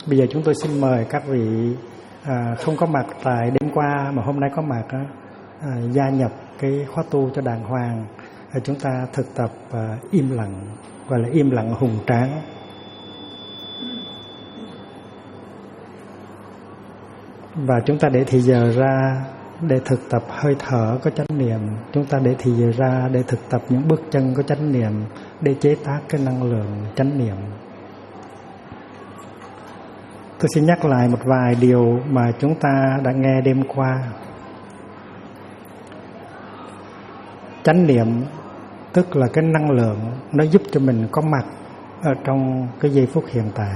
Bây giờ chúng tôi xin mời các vị không có mặt tại đêm qua mà hôm nay có mặt gia nhập cái khóa tu cho đàng hoàng. Chúng ta thực tập im lặng, gọi là im lặng hùng tráng. Và chúng ta để thì giờ ra để thực tập hơi thở có chánh niệm. Chúng ta để thì giờ ra để thực tập những bước chân có chánh niệm, để chế tác cái năng lượng chánh niệm. Tôi xin nhắc lại một vài điều mà chúng ta đã nghe đêm qua. Chánh niệm tức là cái năng lượng nó giúp cho mình có mặt ở trong cái giây phút hiện tại.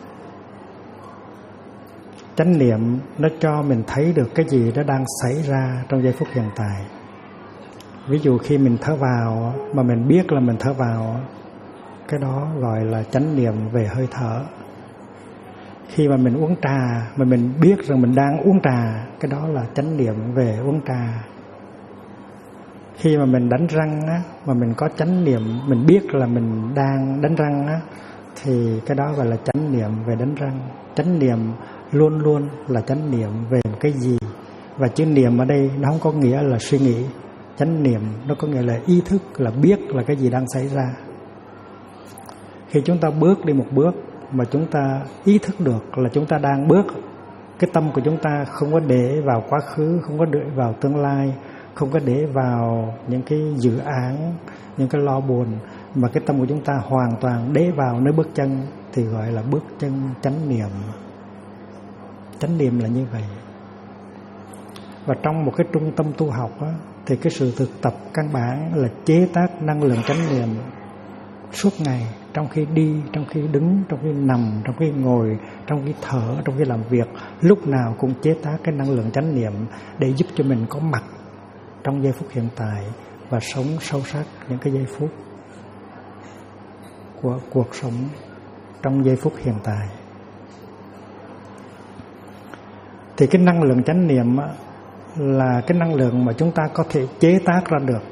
Chánh niệm nó cho mình thấy được cái gì đó đang xảy ra trong giây phút hiện tại. Ví dụ khi mình thở vào mà mình biết là mình thở vào, cái đó gọi là chánh niệm về hơi thở. Khi mà mình uống trà mà mình biết rằng mình đang uống trà, cái đó là chánh niệm về uống trà. Khi mà mình đánh răng á, mà mình có chánh niệm, mình biết là mình đang đánh răng á, thì cái đó gọi là chánh niệm về đánh răng. Chánh niệm luôn luôn là chánh niệm về một cái gì. Và chữ niệm ở đây nó không có nghĩa là suy nghĩ. Chánh niệm nó có nghĩa là ý thức, là biết là cái gì đang xảy ra. Khi chúng ta bước đi một bước mà chúng ta ý thức được là chúng ta đang bước, cái tâm của chúng ta không có để vào quá khứ, không có để vào tương lai, không có để vào những cái dự án, những cái lo buồn, mà cái tâm của chúng ta hoàn toàn để vào nơi bước chân, thì gọi là bước chân chánh niệm. Chánh niệm là như vậy. Và trong một cái trung tâm tu học á, thì cái sự thực tập căn bản là chế tác năng lượng chánh niệm suốt ngày, trong khi đi, trong khi đứng, trong khi nằm, trong khi ngồi, trong khi thở, trong khi làm việc, lúc nào cũng chế tác cái năng lượng chánh niệm để giúp cho mình có mặt trong giây phút hiện tại và sống sâu sắc những cái giây phút của cuộc sống trong giây phút hiện tại. Thì cái năng lượng chánh niệm là cái năng lượng mà chúng ta có thể chế tác ra được.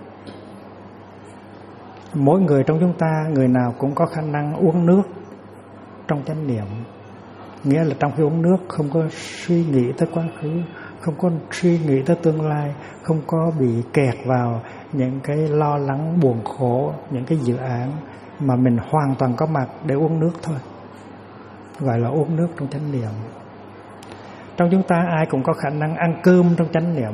Mỗi người trong chúng ta, người nào cũng có khả năng uống nước trong chánh niệm. Nghĩa là trong khi uống nước không có suy nghĩ tới quá khứ, không có suy nghĩ tới tương lai, không có bị kẹt vào những cái lo lắng buồn khổ, những cái dự án, mà mình hoàn toàn có mặt để uống nước thôi. Gọi là uống nước trong chánh niệm. Trong chúng ta ai cũng có khả năng ăn cơm trong chánh niệm,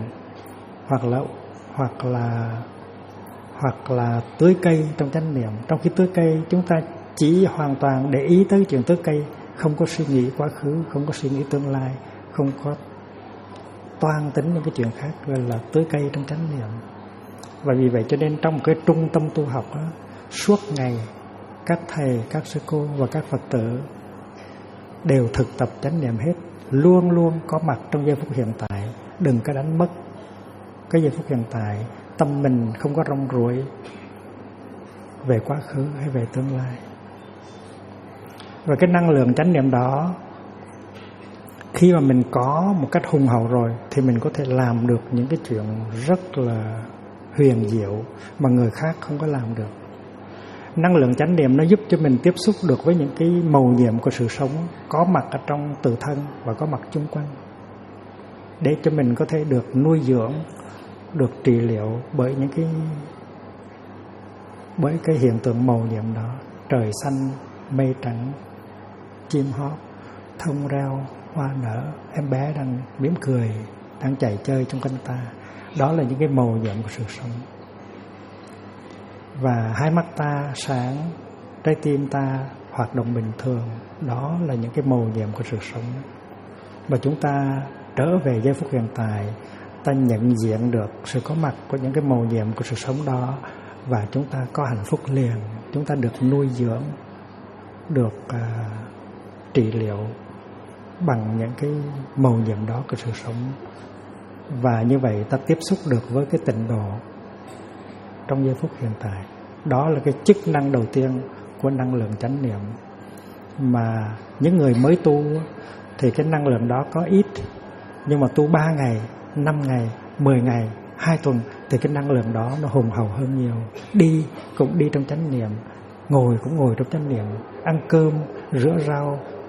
hoặc là tưới cây trong chánh niệm. Trong khi tưới cây, chúng ta chỉ hoàn toàn để ý tới chuyện tưới cây, không có suy nghĩ quá khứ, không có suy nghĩ tương lai, không có toan tính những cái chuyện khác, gọi là tưới cây trong chánh niệm. Và vì vậy cho nên trong một cái trung tâm tu học đó, suốt ngày các thầy, các sư cô và các Phật tử đều thực tập chánh niệm hết, luôn luôn có mặt trong giây phút hiện tại. Đừng có đánh mất cái giây phút hiện tại. Tâm mình không có rong ruổi về quá khứ hay về tương lai. Và cái năng lượng chánh niệm đó, khi mà mình có một cách hùng hậu rồi, thì mình có thể làm được những cái chuyện rất là huyền diệu mà người khác không có làm được. Năng lượng chánh niệm nó giúp cho mình tiếp xúc được với những cái mầu nhiệm của sự sống, có mặt ở trong tự thân và có mặt chung quanh, để cho mình có thể được nuôi dưỡng, được trị liệu bởi cái hiện tượng mầu nhiệm đó. Trời xanh, mây trắng, chim hót, thông reo, hoa nở, em bé đang mỉm cười, đang chạy chơi trong quanh ta. Đó là những cái mầu nhiệm của sự sống. Và hai mắt ta sáng, trái tim ta hoạt động bình thường. Đó là những cái mầu nhiệm của sự sống. Và chúng ta trở về giây phút hiện tại, ta nhận diện được sự có mặt của những cái mầu nhiệm của sự sống đó, và chúng ta có hạnh phúc liền. Chúng ta được nuôi dưỡng, được trị liệu bằng những cái mầu nhiệm đó của sự sống. Và như vậy ta tiếp xúc được với cái tịnh độ trong giây phút hiện tại. Đó là cái chức năng đầu tiên của năng lượng chánh niệm. Mà những người mới tu thì cái năng lượng đó có ít, nhưng mà tu 3 ngày, 5 ngày, 10 ngày, 2 tuần thì cái năng lượng đó nó hùng hậu hơn nhiều. Đi cũng đi trong chánh niệm, ngồi cũng ngồi trong chánh niệm, ăn cơm, rửa rau,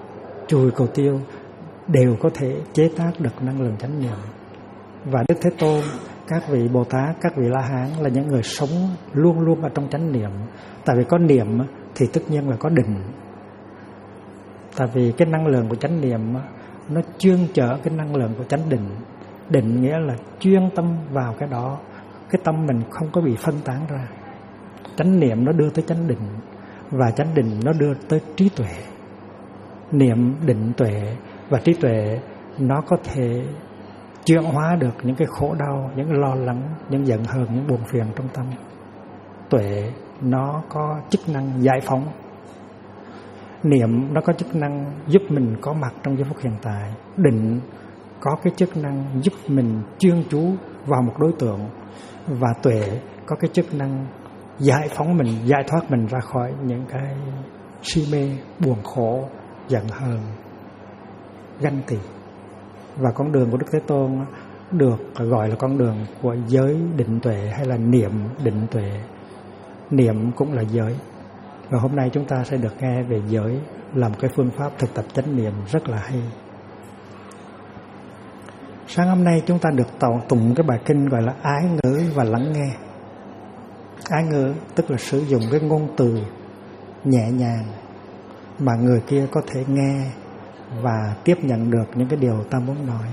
chùi cầu tiêu đều có thể chế tác được năng lượng chánh niệm. Và Đức Thế Tôn, các vị Bồ Tát, các vị La Hán là những người sống luôn luôn ở trong chánh niệm. Tại vì có niệm thì tất nhiên là có định. Tại vì cái năng lượng của chánh niệm nó chuyên chở cái năng lượng của chánh định. Định nghĩa là chuyên tâm vào cái đó, cái tâm mình không có bị phân tán ra. Chánh niệm nó đưa tới chánh định, và chánh định nó đưa tới trí tuệ. Niệm, định, tuệ và trí tuệ nó có thể chuyển hóa được những cái khổ đau, những lo lắng, những giận hờn, những buồn phiền trong tâm. Tuệ nó có chức năng giải phóng. Niệm nó có chức năng giúp mình có mặt trong giây phút hiện tại. Định có cái chức năng giúp mình chuyên chú vào một đối tượng. Và tuệ có cái chức năng giải phóng mình, giải thoát mình ra khỏi những cái si mê, buồn khổ, giận hờn, ganh tị. Và con đường của Đức Thế Tôn được gọi là con đường của giới định tuệ hay là niệm định tuệ. Niệm cũng là giới. Và hôm nay chúng ta sẽ được nghe về giới là một cái phương pháp thực tập chánh niệm rất là hay. Sáng hôm nay chúng ta được tụng cái bài kinh gọi là ái ngữ và lắng nghe. Ái ngữ tức là sử dụng cái ngôn từ nhẹ nhàng mà người kia có thể nghe và tiếp nhận được những cái điều ta muốn nói.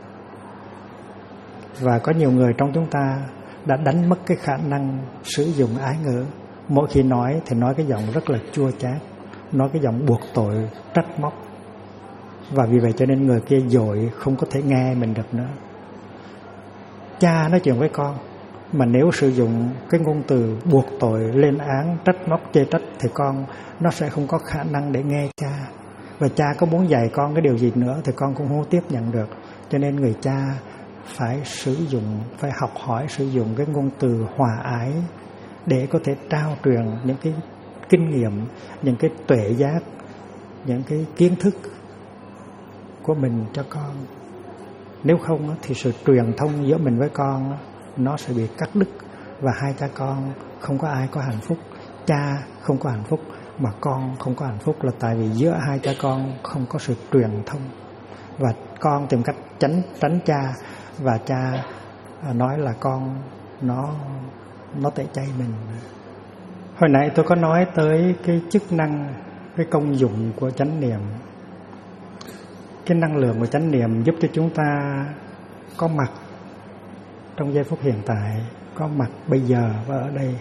Và có nhiều người trong chúng ta đã đánh mất cái khả năng sử dụng ái ngữ. Mỗi khi nói thì nói cái giọng rất là chua chát, nói cái giọng buộc tội, trách móc. Và vì vậy cho nên người kia dội không có thể nghe mình được nữa. Cha nói chuyện với con mà nếu sử dụng cái ngôn từ buộc tội, lên án, trách móc, chê trách thì con nó sẽ không có khả năng để nghe cha. Và cha có muốn dạy con cái điều gì nữa thì con cũng không tiếp nhận được. Cho nên người cha phải sử dụng, phải học hỏi sử dụng cái ngôn từ hòa ái để có thể trao truyền những cái kinh nghiệm, những cái tuệ giác, những cái kiến thức của mình cho con. Nếu không thì sự truyền thông giữa mình với con nó sẽ bị cắt đứt, và hai cha con không có ai có hạnh phúc. Cha không có hạnh phúc mà con không có hạnh phúc là tại vì giữa hai cha con không có sự truyền thông. Và con tìm cách tránh cha, và cha nói là con nó tẩy chay mình. Hồi nãy tôi có nói tới cái chức năng, cái công dụng của chánh niệm. Cái năng lượng của chánh niệm giúp cho chúng ta có mặt trong giây phút hiện tại, có mặt bây giờ và ở đây.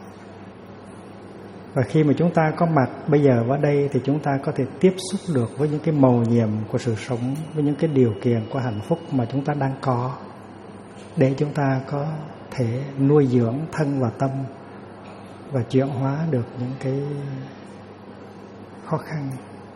Và khi mà chúng ta có mặt bây giờ và ở đây thì chúng ta có thể tiếp xúc được với những cái mầu nhiệm của sự sống, với những cái điều kiện của hạnh phúc mà chúng ta đang có, để chúng ta có thể nuôi dưỡng thân và tâm và chuyển hóa được những cái khó khăn.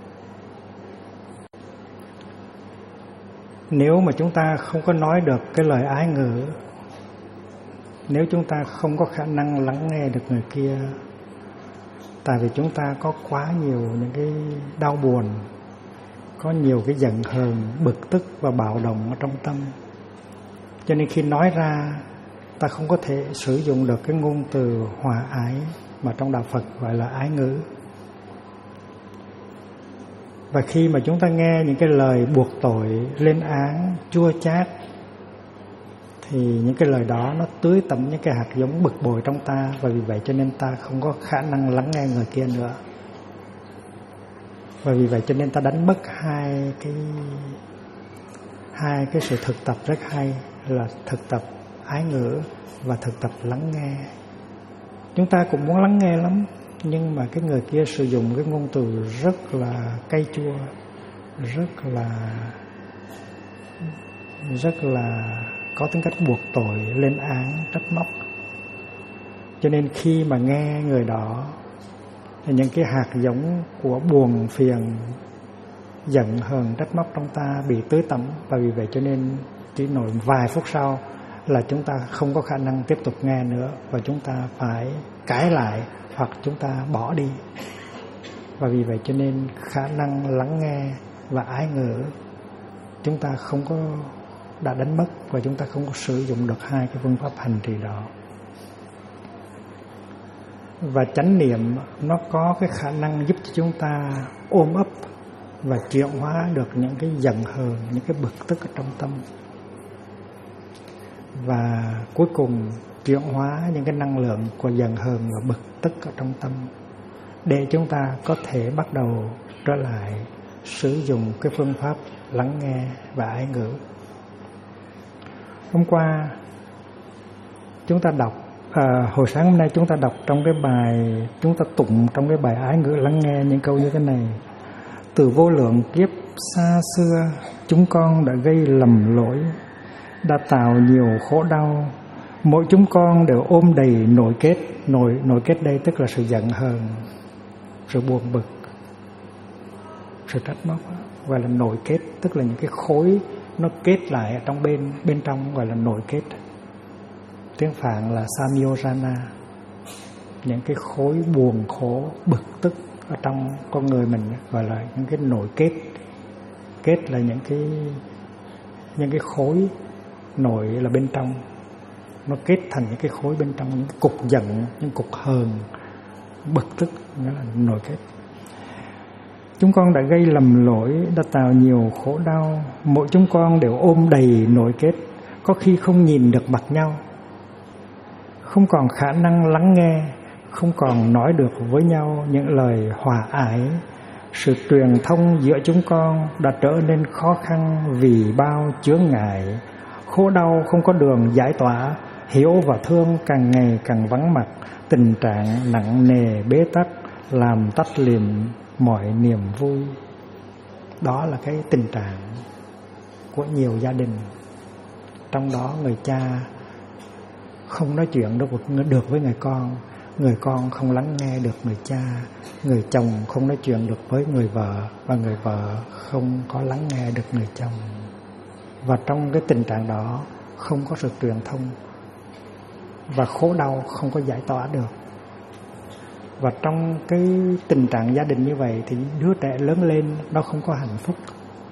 Nếu mà chúng ta không có nói được cái lời ái ngữ, nếu chúng ta không có khả năng lắng nghe được người kia, tại vì chúng ta có quá nhiều những cái đau buồn, có nhiều cái giận hờn, bực tức và bạo động ở trong tâm, cho nên khi nói ra ta không có thể sử dụng được cái ngôn từ hòa ái mà trong đạo Phật gọi là ái ngữ. Và khi mà chúng ta nghe những cái lời buộc tội, lên án, chua chát, thì những cái lời đó nó tưới tẩm những cái hạt giống bực bội trong ta, và vì vậy cho nên ta không có khả năng lắng nghe người kia nữa. Và vì vậy cho nên ta đánh mất hai cái sự thực tập rất hay, là thực tập ái ngữ và thực tập lắng nghe. Chúng ta cũng muốn lắng nghe lắm, nhưng mà cái người kia sử dụng cái ngôn từ rất là cay chua, rất là có tính cách buộc tội, lên án, trách móc. Cho nên khi mà nghe người đó thì những cái hạt giống của buồn phiền, giận hờn, trách móc trong ta bị tưới tẩm, và vì vậy cho nên chỉ nổi vài phút sau là chúng ta không có khả năng tiếp tục nghe nữa, và chúng ta phải cãi lại hoặc chúng ta bỏ đi. Và vì vậy cho nên khả năng lắng nghe và ái ngữ chúng ta không có, đã đánh mất, và chúng ta không có sử dụng được hai cái phương pháp hành trì đó. Và chánh niệm nó có cái khả năng giúp cho chúng ta ôm ấp và chuyển hóa được những cái giận hờn, những cái bực tức ở trong tâm. Và cuối cùng chuyển hóa những cái năng lượng của giận hờn và bực tức ở trong tâm, để chúng ta có thể bắt đầu trở lại sử dụng cái phương pháp lắng nghe và ái ngữ. Hôm qua chúng ta đọc, hồi sáng hôm nay chúng ta đọc trong cái bài, chúng ta tụng trong cái bài ái ngữ lắng nghe những câu như thế này: từ vô lượng kiếp xa xưa, chúng con đã gây lầm lỗi, đã tạo nhiều khổ đau. Mỗi chúng con đều ôm đầy nội kết. Nội kết đây tức là sự giận hờn, sự buồn bực, sự trách móc, gọi là nội kết, tức là những cái khối nó kết lại ở trong bên trong, gọi là nội kết. Tiếng Phạn là samyojana, những cái khối buồn khổ, bực tức ở trong con người mình, gọi là những cái nội kết. Kết là những cái khối, nội là bên trong, nó kết thành những cái khối bên trong, những cục giận, những cục hờn, bực tức, nghĩa là nội kết. Chúng con đã gây lầm lỗi, đã tạo nhiều khổ đau. Mỗi chúng con đều ôm đầy nội kết, có khi không nhìn được mặt nhau, không còn khả năng lắng nghe, không còn nói được với nhau những lời hòa ái. Sự truyền thông giữa chúng con đã trở nên khó khăn vì bao chướng ngại. Khổ đau không có đường giải tỏa, hiểu và thương càng ngày càng vắng mặt. Tình trạng nặng nề bế tắc làm tắt liệm mọi niềm vui. Đó là cái tình trạng của nhiều gia đình. Trong đó người cha không nói chuyện được với người con không lắng nghe được người cha, người chồng không nói chuyện được với người vợ, và người vợ không có lắng nghe được người chồng. Và trong cái tình trạng đó không có sự truyền thông, và khổ đau không có giải tỏa được. Và trong cái tình trạng gia đình như vậy thì đứa trẻ lớn lên nó không có hạnh phúc.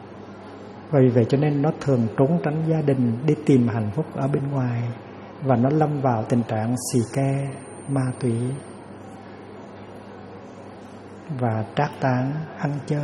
Vì vậy cho nên nó thường trốn tránh gia đình, đi tìm hạnh phúc ở bên ngoài, và nó lâm vào tình trạng xì ke, ma túy và trác táng, ăn chơi,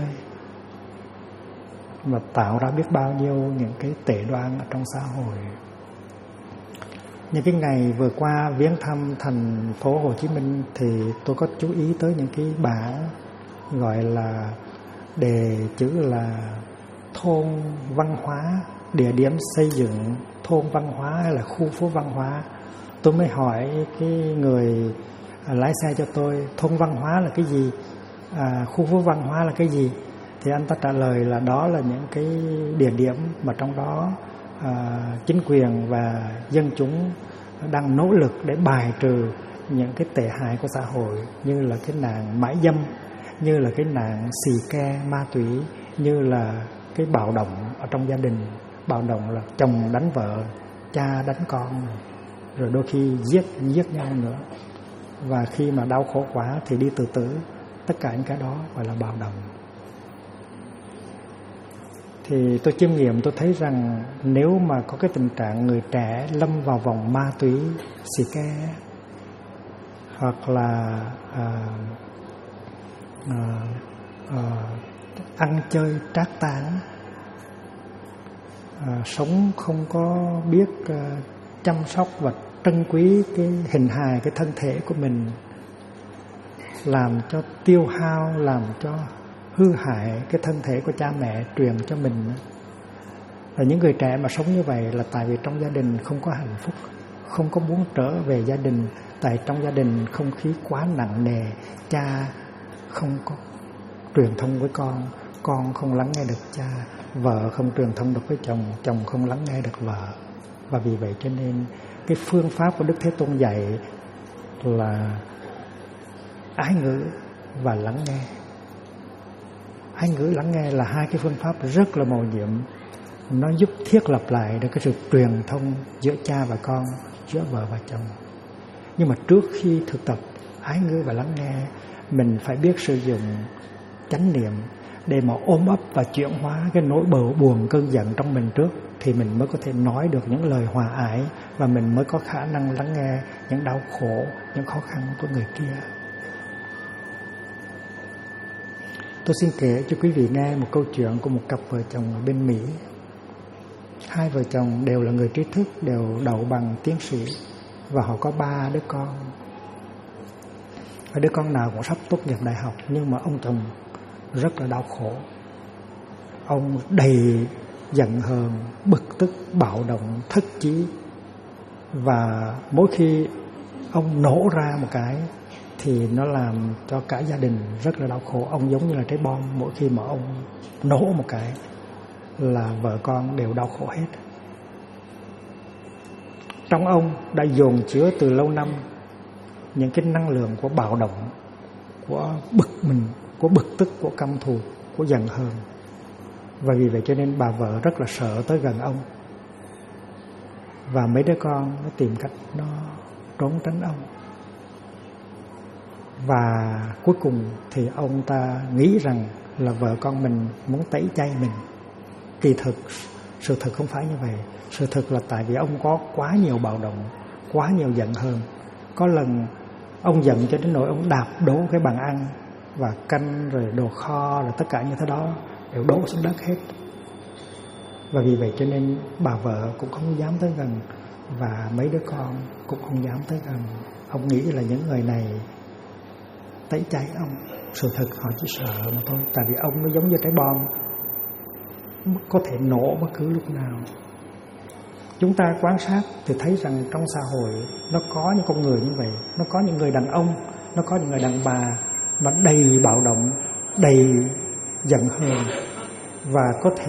và tạo ra biết bao nhiêu những cái tệ đoan ở trong xã hội. Những cái ngày vừa qua viếng thăm thành phố Hồ Chí Minh thì tôi có chú ý tới những cái bảng gọi là đề chữ là thôn văn hóa, địa điểm xây dựng thôn văn hóa hay là khu phố văn hóa. Tôi mới hỏi cái người lái xe cho tôi, thôn văn hóa là cái gì, khu phố văn hóa là cái gì, thì anh ta trả lời là đó là những cái địa điểm mà trong đó chính quyền và dân chúng đang nỗ lực để bài trừ những cái tệ hại của xã hội, như là cái nạn mãi dâm, như là cái nạn xì ke, ma túy, như là cái bạo động ở trong gia đình. Bạo động là chồng đánh vợ, cha đánh con, rồi đôi khi giết nhau nữa. Và khi mà đau khổ quá thì đi tự tử. Tất cả những cái đó gọi là bạo động. Thì tôi chiêm nghiệm, tôi thấy rằng nếu mà có cái tình trạng người trẻ lâm vào vòng ma túy, xì ke, hoặc là ăn chơi trác táng, sống không có biết chăm sóc và trân quý cái hình hài, cái thân thể của mình, làm cho tiêu hao, làm cho hư hại cái thân thể của cha mẹ truyền cho mình. Và những người trẻ mà sống như vậy là tại vì trong gia đình không có hạnh phúc, không có muốn trở về gia đình. Tại trong gia đình không khí quá nặng nề, cha không có truyền thông với con không lắng nghe được cha, vợ không truyền thông được với chồng, chồng không lắng nghe được vợ. Và vì vậy cho nên cái phương pháp của Đức Thế Tôn dạy là ái ngữ và lắng nghe. Ái ngữ, lắng nghe là hai cái phương pháp rất là mầu nhiệm. Nó giúp thiết lập lại được cái sự truyền thông giữa cha và con, giữa vợ và chồng. Nhưng mà trước khi thực tập ái ngữ và lắng nghe, mình phải biết sử dụng chánh niệm để mà ôm ấp và chuyển hóa cái nỗi buồn cơn giận trong mình trước, thì mình mới có thể nói được những lời hòa ái, và mình mới có khả năng lắng nghe những đau khổ, những khó khăn của người kia. Tôi xin kể cho quý vị nghe một câu chuyện của một cặp vợ chồng ở bên Mỹ. Hai vợ chồng đều là người trí thức, đều đậu bằng tiến sĩ, và họ có 3 đứa con. Và đứa con nào cũng sắp tốt nghiệp đại học, nhưng mà ông chồng rất là đau khổ. Ông đầy giận hờn, bực tức, bạo động, thất chí. Và mỗi khi ông nổ ra một cái thì nó làm cho cả gia đình rất là đau khổ. Ông giống như là trái bom, mỗi khi mà ông nổ một cái là vợ con đều đau khổ hết. Trong ông đã dồn chứa từ lâu năm những cái năng lượng của bạo động, của bực mình, của bực tức, của căm thù, của giận hờn. Và vì vậy cho nên bà vợ rất là sợ tới gần ông. Và mấy đứa con nó tìm cách nó trốn tránh ông. Và cuối cùng thì ông ta nghĩ rằng là vợ con mình muốn tẩy chay mình. Kỳ thực, sự thật không phải như vậy. Sự thật là tại vì ông có quá nhiều bạo động, quá nhiều giận hờn. Có lần ông giận cho đến nỗi ông đạp đổ cái bàn ăn và canh rồi đồ kho rồi tất cả như thế đó đều đổ xuống đất hết. Và vì vậy cho nên bà vợ cũng không dám tới gần, và mấy đứa con cũng không dám tới gần. Ông nghĩ là những người này tẩy chay ông. Sự thật họ chỉ sợ mà thôi. Tại vì ông nó giống như trái bom, có thể nổ bất cứ lúc nào. Chúng ta quan sát thì thấy rằng trong xã hội nó có những con người như vậy. Nó có những người đàn ông, nó có những người đàn bà mà đầy bạo động, đầy giận hờn, và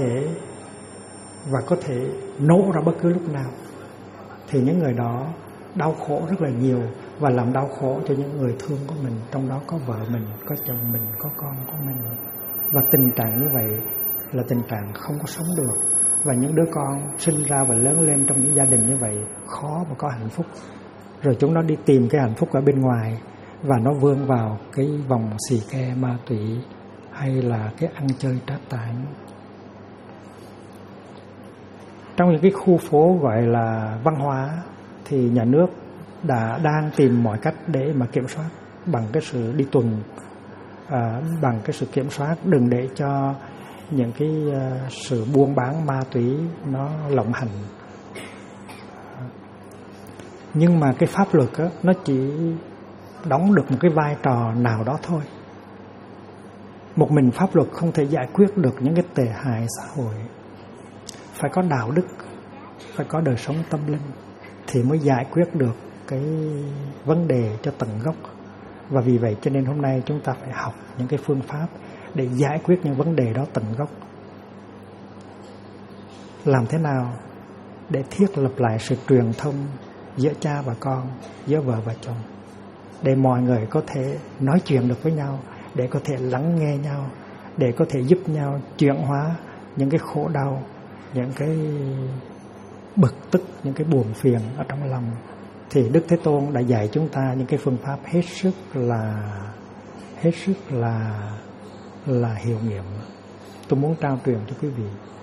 có thể nổ ra bất cứ lúc nào. Thì những người đó đau khổ rất là nhiều, và làm đau khổ cho những người thương của mình. Trong đó có vợ mình, có chồng mình, có con của mình. Và tình trạng như vậy là tình trạng không có sống được. Và những đứa con sinh ra và lớn lên trong những gia đình như vậy khó mà có hạnh phúc. Rồi chúng nó đi tìm cái hạnh phúc ở bên ngoài, và nó vươn vào cái vòng xì ke ma túy, hay là cái ăn chơi trác táng. Trong những cái khu phố gọi là văn hóa thì nhà nước đang tìm mọi cách để mà kiểm soát bằng cái sự đi tuần, bằng cái sự kiểm soát, đừng để cho những cái sự buôn bán ma túy nó lộng hành. Nhưng mà cái pháp luật á, nó chỉ đóng được một cái vai trò nào đó thôi. Một mình pháp luật không thể giải quyết được những cái tệ hại xã hội. Phải có đạo đức, phải có đời sống tâm linh thì mới giải quyết được cái vấn đề cho tận gốc. Và vì vậy cho nên hôm nay chúng ta phải học những cái phương pháp để giải quyết những vấn đề đó tận gốc. Làm thế nào để thiết lập lại sự truyền thông giữa cha và con, giữa vợ và chồng, để mọi người có thể nói chuyện được với nhau, để có thể lắng nghe nhau, để có thể giúp nhau chuyển hóa những cái khổ đau, những cái bực tức, những cái buồn phiền ở trong lòng. Thì Đức Thế Tôn đã dạy chúng ta những cái phương pháp hết sức là hiệu nghiệm. Tôi muốn trao truyền cho quý vị.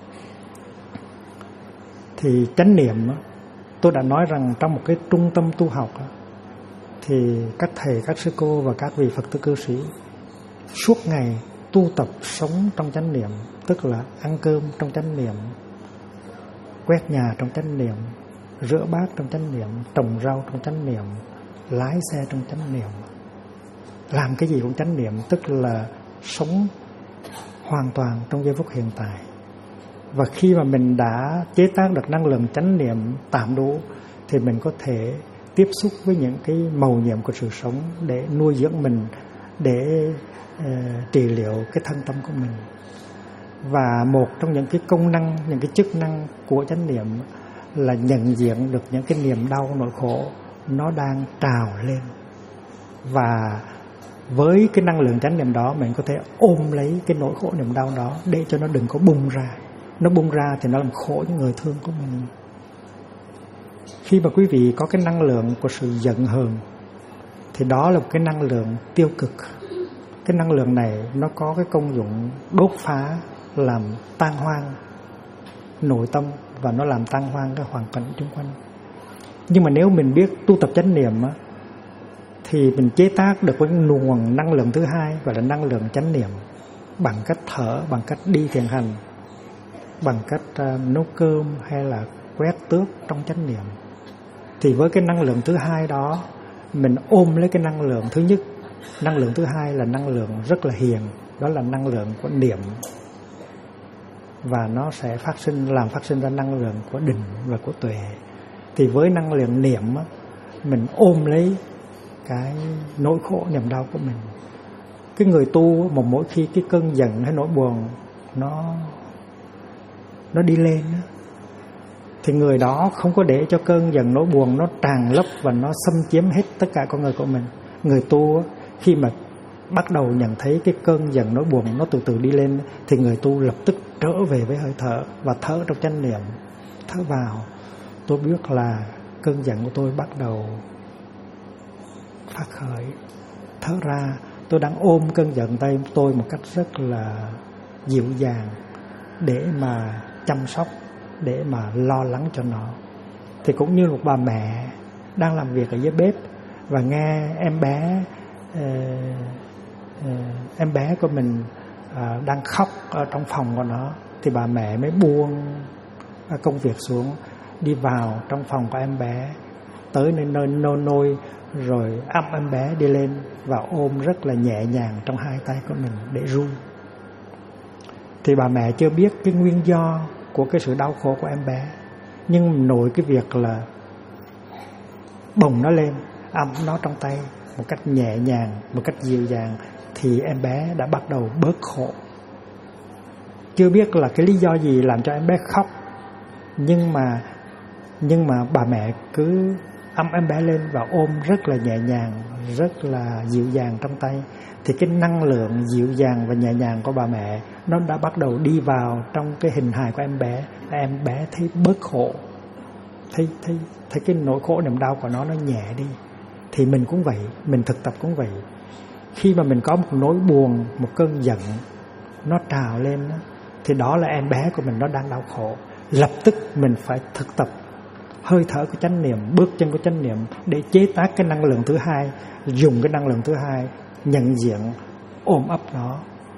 Thì chánh niệm, tôi đã nói rằng trong một cái trung tâm tu học thì các thầy, các sư cô và các vị Phật tử cư sĩ suốt ngày tu tập sống trong chánh niệm, tức là ăn cơm trong chánh niệm, quét nhà trong chánh niệm, rửa bát trong chánh niệm, trồng rau trong chánh niệm, lái xe trong chánh niệm. Làm cái gì cũng chánh niệm, tức là sống hoàn toàn trong giây phút hiện tại. Và khi mà mình đã chế tác được năng lượng chánh niệm tạm đủ thì mình có thể tiếp xúc với những cái mầu nhiệm của sự sống để nuôi dưỡng mình, để trị liệu cái thân tâm của mình. Và một trong những cái công năng, những cái chức năng của chánh niệm là nhận diện được những cái niềm đau, nỗi khổ nó đang trào lên. Và với cái năng lượng chánh niệm đó, mình có thể ôm lấy cái nỗi khổ niềm đau đó để cho nó đừng có bung ra. Nó bung ra thì nó làm khổ những người thương của mình. Khi mà quý vị có cái năng lượng của sự giận hờn thì đó là một cái năng lượng tiêu cực. Cái năng lượng này nó có cái công dụng đốt phá, làm tan hoang nội tâm, và nó làm tan hoang cái hoàn cảnh xung quanh. Nhưng mà nếu mình biết tu tập chánh niệm thì mình chế tác được cái nguồn năng lượng thứ hai, gọi là năng lượng chánh niệm. bằng cách thở, bằng cách đi thiền hành, bằng cách nấu cơm hay là quét tước trong chánh niệm. Thì với cái năng lượng thứ hai đó, mình ôm lấy cái năng lượng thứ nhất. Năng lượng thứ hai là năng lượng rất là hiền, đó là năng lượng của niệm, và nó sẽ làm phát sinh ra năng lượng của định và của tuệ. Thì với năng lượng niệm, mình ôm lấy cái nỗi khổ niềm đau của mình. Cái người tu mà mỗi khi cái cơn giận hay nỗi buồn nó đi lên, thì người đó không có để cho cơn giận nỗi buồn nó tràn lấp và nó xâm chiếm hết tất cả con người của mình. Người tu khi mà bắt đầu nhận thấy cái cơn giận nỗi buồn nó từ từ đi lên, thì người tu lập tức trở về với hơi thở và thở trong chánh niệm. Thở vào, tôi biết là cơn giận của tôi bắt đầu phát khởi. Thở ra, tôi đang ôm cơn giận tay tôi một cách rất là dịu dàng để mà chăm sóc, để mà lo lắng cho nó. Thì cũng như một bà mẹ đang làm việc ở dưới bếp và nghe em bé của mình đang khóc ở trong phòng của nó, thì bà mẹ mới buông công việc xuống, đi vào trong phòng của em bé, tới nơi nôi rồi ẵm em bé đi lên và ôm rất là nhẹ nhàng trong hai tay của mình để ru. Thì bà mẹ chưa biết cái nguyên do của cái sự đau khổ của em bé, nhưng nội cái việc là bồng nó lên, ẵm nó trong tay một cách nhẹ nhàng, một cách dịu dàng, thì em bé đã bắt đầu bớt khổ. Chưa biết là cái lý do gì làm cho em bé khóc, nhưng mà bà mẹ cứ ẵm em bé lên và ôm rất là nhẹ nhàng, rất là dịu dàng trong tay. Thì cái năng lượng dịu dàng và nhẹ nhàng của bà mẹ nó đã bắt đầu đi vào trong cái hình hài của em bé. Em bé thấy bớt khổ, thấy cái nỗi khổ niềm đau của nó nhẹ đi. Thì mình cũng vậy, mình thực tập cũng vậy. Khi mà mình có một nỗi buồn, một cơn giận nó trào lên, thì đó là em bé của mình nó đang đau khổ. Lập tức mình phải thực tập hơi thở của chánh niệm, bước chân của chánh niệm để chế tác cái năng lượng thứ hai, dùng cái năng lượng thứ hai nhận diện, ôm ấp nó.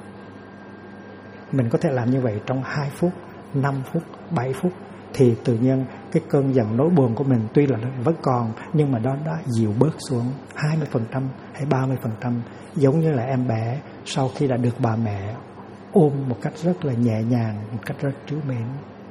Mình có thể làm như vậy trong 2 phút, 5 phút, 7 phút, thì tự nhiên cái cơn giận nỗi buồn của mình tuy là vẫn còn, nhưng mà nó đã dịu bớt xuống 20% hay 30%. Giống như là em bé sau khi đã được bà mẹ ôm một cách rất là nhẹ nhàng, một cách rất trìu mến.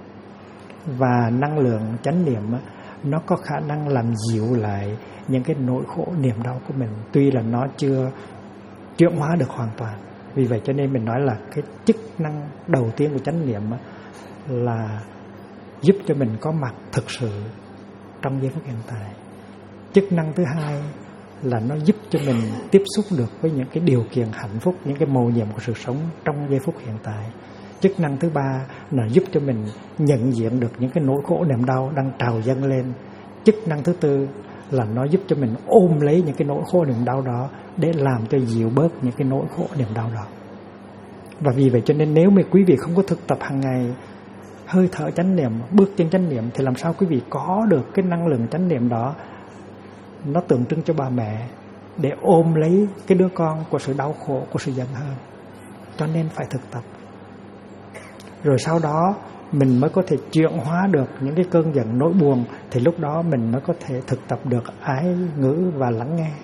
Và năng lượng chánh niệm nó có khả năng làm dịu lại những cái nỗi khổ niềm đau của mình, tuy là nó chưa chuyển hóa được hoàn toàn. Vì vậy cho nên mình nói là cái chức năng đầu tiên của chánh niệm là giúp cho mình có mặt thực sự trong giây phút hiện tại. Chức năng thứ hai là nó giúp cho mình tiếp xúc được với những cái điều kiện hạnh phúc, những cái mầu nhiệm của sự sống trong giây phút hiện tại. Chức năng thứ ba là giúp cho mình nhận diện được những cái nỗi khổ niềm đau đang trào dâng lên. Chức năng thứ tư là nó giúp cho mình ôm lấy những cái nỗi khổ niềm đau đó để làm cho dịu bớt những cái nỗi khổ niềm đau đó. Và vì vậy cho nên nếu mà quý vị không có thực tập hàng ngày hơi thở chánh niệm, bước chân chánh niệm, thì làm sao quý vị có được cái năng lượng chánh niệm đó? Nó tượng trưng cho bà mẹ để ôm lấy cái đứa con của sự đau khổ, của sự giận hờn. Cho nên phải thực tập. Rồi sau đó mình mới có thể chuyển hóa được những cái cơn giận nỗi buồn, thì lúc đó mình mới có thể thực tập được ái ngữ và lắng nghe.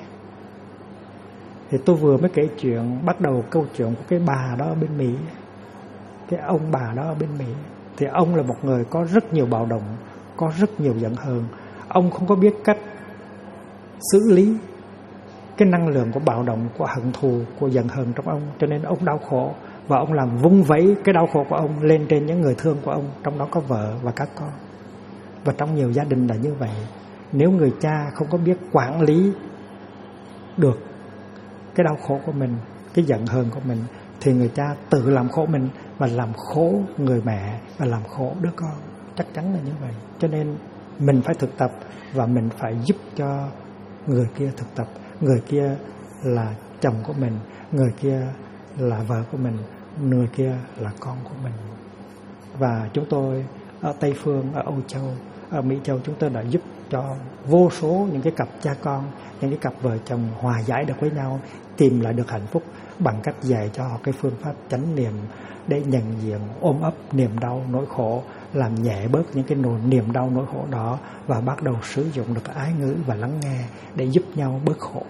Thì tôi vừa mới kể chuyện, bắt đầu câu chuyện của cái bà đó ở bên Mỹ, cái ông bà đó ở bên Mỹ. Thì ông là một người có rất nhiều bạo động, có rất nhiều giận hờn. Ông không có biết cách xử lý cái năng lượng của bạo động, của hận thù, của giận hờn trong ông, cho nên ông đau khổ. Và ông làm vung vẩy cái đau khổ của ông lên trên những người thương của ông, trong đó có vợ và các con. Và trong nhiều gia đình là như vậy. Nếu người cha không có biết quản lý được cái đau khổ của mình, cái giận hờn của mình, thì người cha tự làm khổ mình và làm khổ người mẹ và làm khổ đứa con. Chắc chắn là như vậy. Cho nên mình phải thực tập và mình phải giúp cho người kia thực tập. Người kia là chồng của mình, người kia là vợ của mình, người kia là con của mình. Và chúng tôi ở Tây Phương, ở Âu Châu, ở Mỹ Châu chúng tôi đã giúp cho vô số những cái cặp cha con, những cái cặp vợ chồng hòa giải được với nhau, tìm lại được hạnh phúc bằng cách dạy cho họ cái phương pháp chánh niệm để nhận diện, ôm ấp niềm đau, nỗi khổ, làm nhẹ bớt những cái niềm đau, nỗi khổ đó và bắt đầu sử dụng được ái ngữ và lắng nghe để giúp nhau bớt khổ.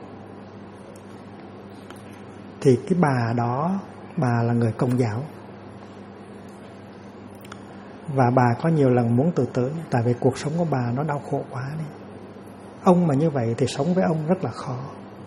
Thì cái bà đó, bà là người Công giáo. Và bà có nhiều lần muốn tự tử, tại vì cuộc sống của bà nó đau khổ quá đi. Ông mà như vậy thì sống với ông rất là khó.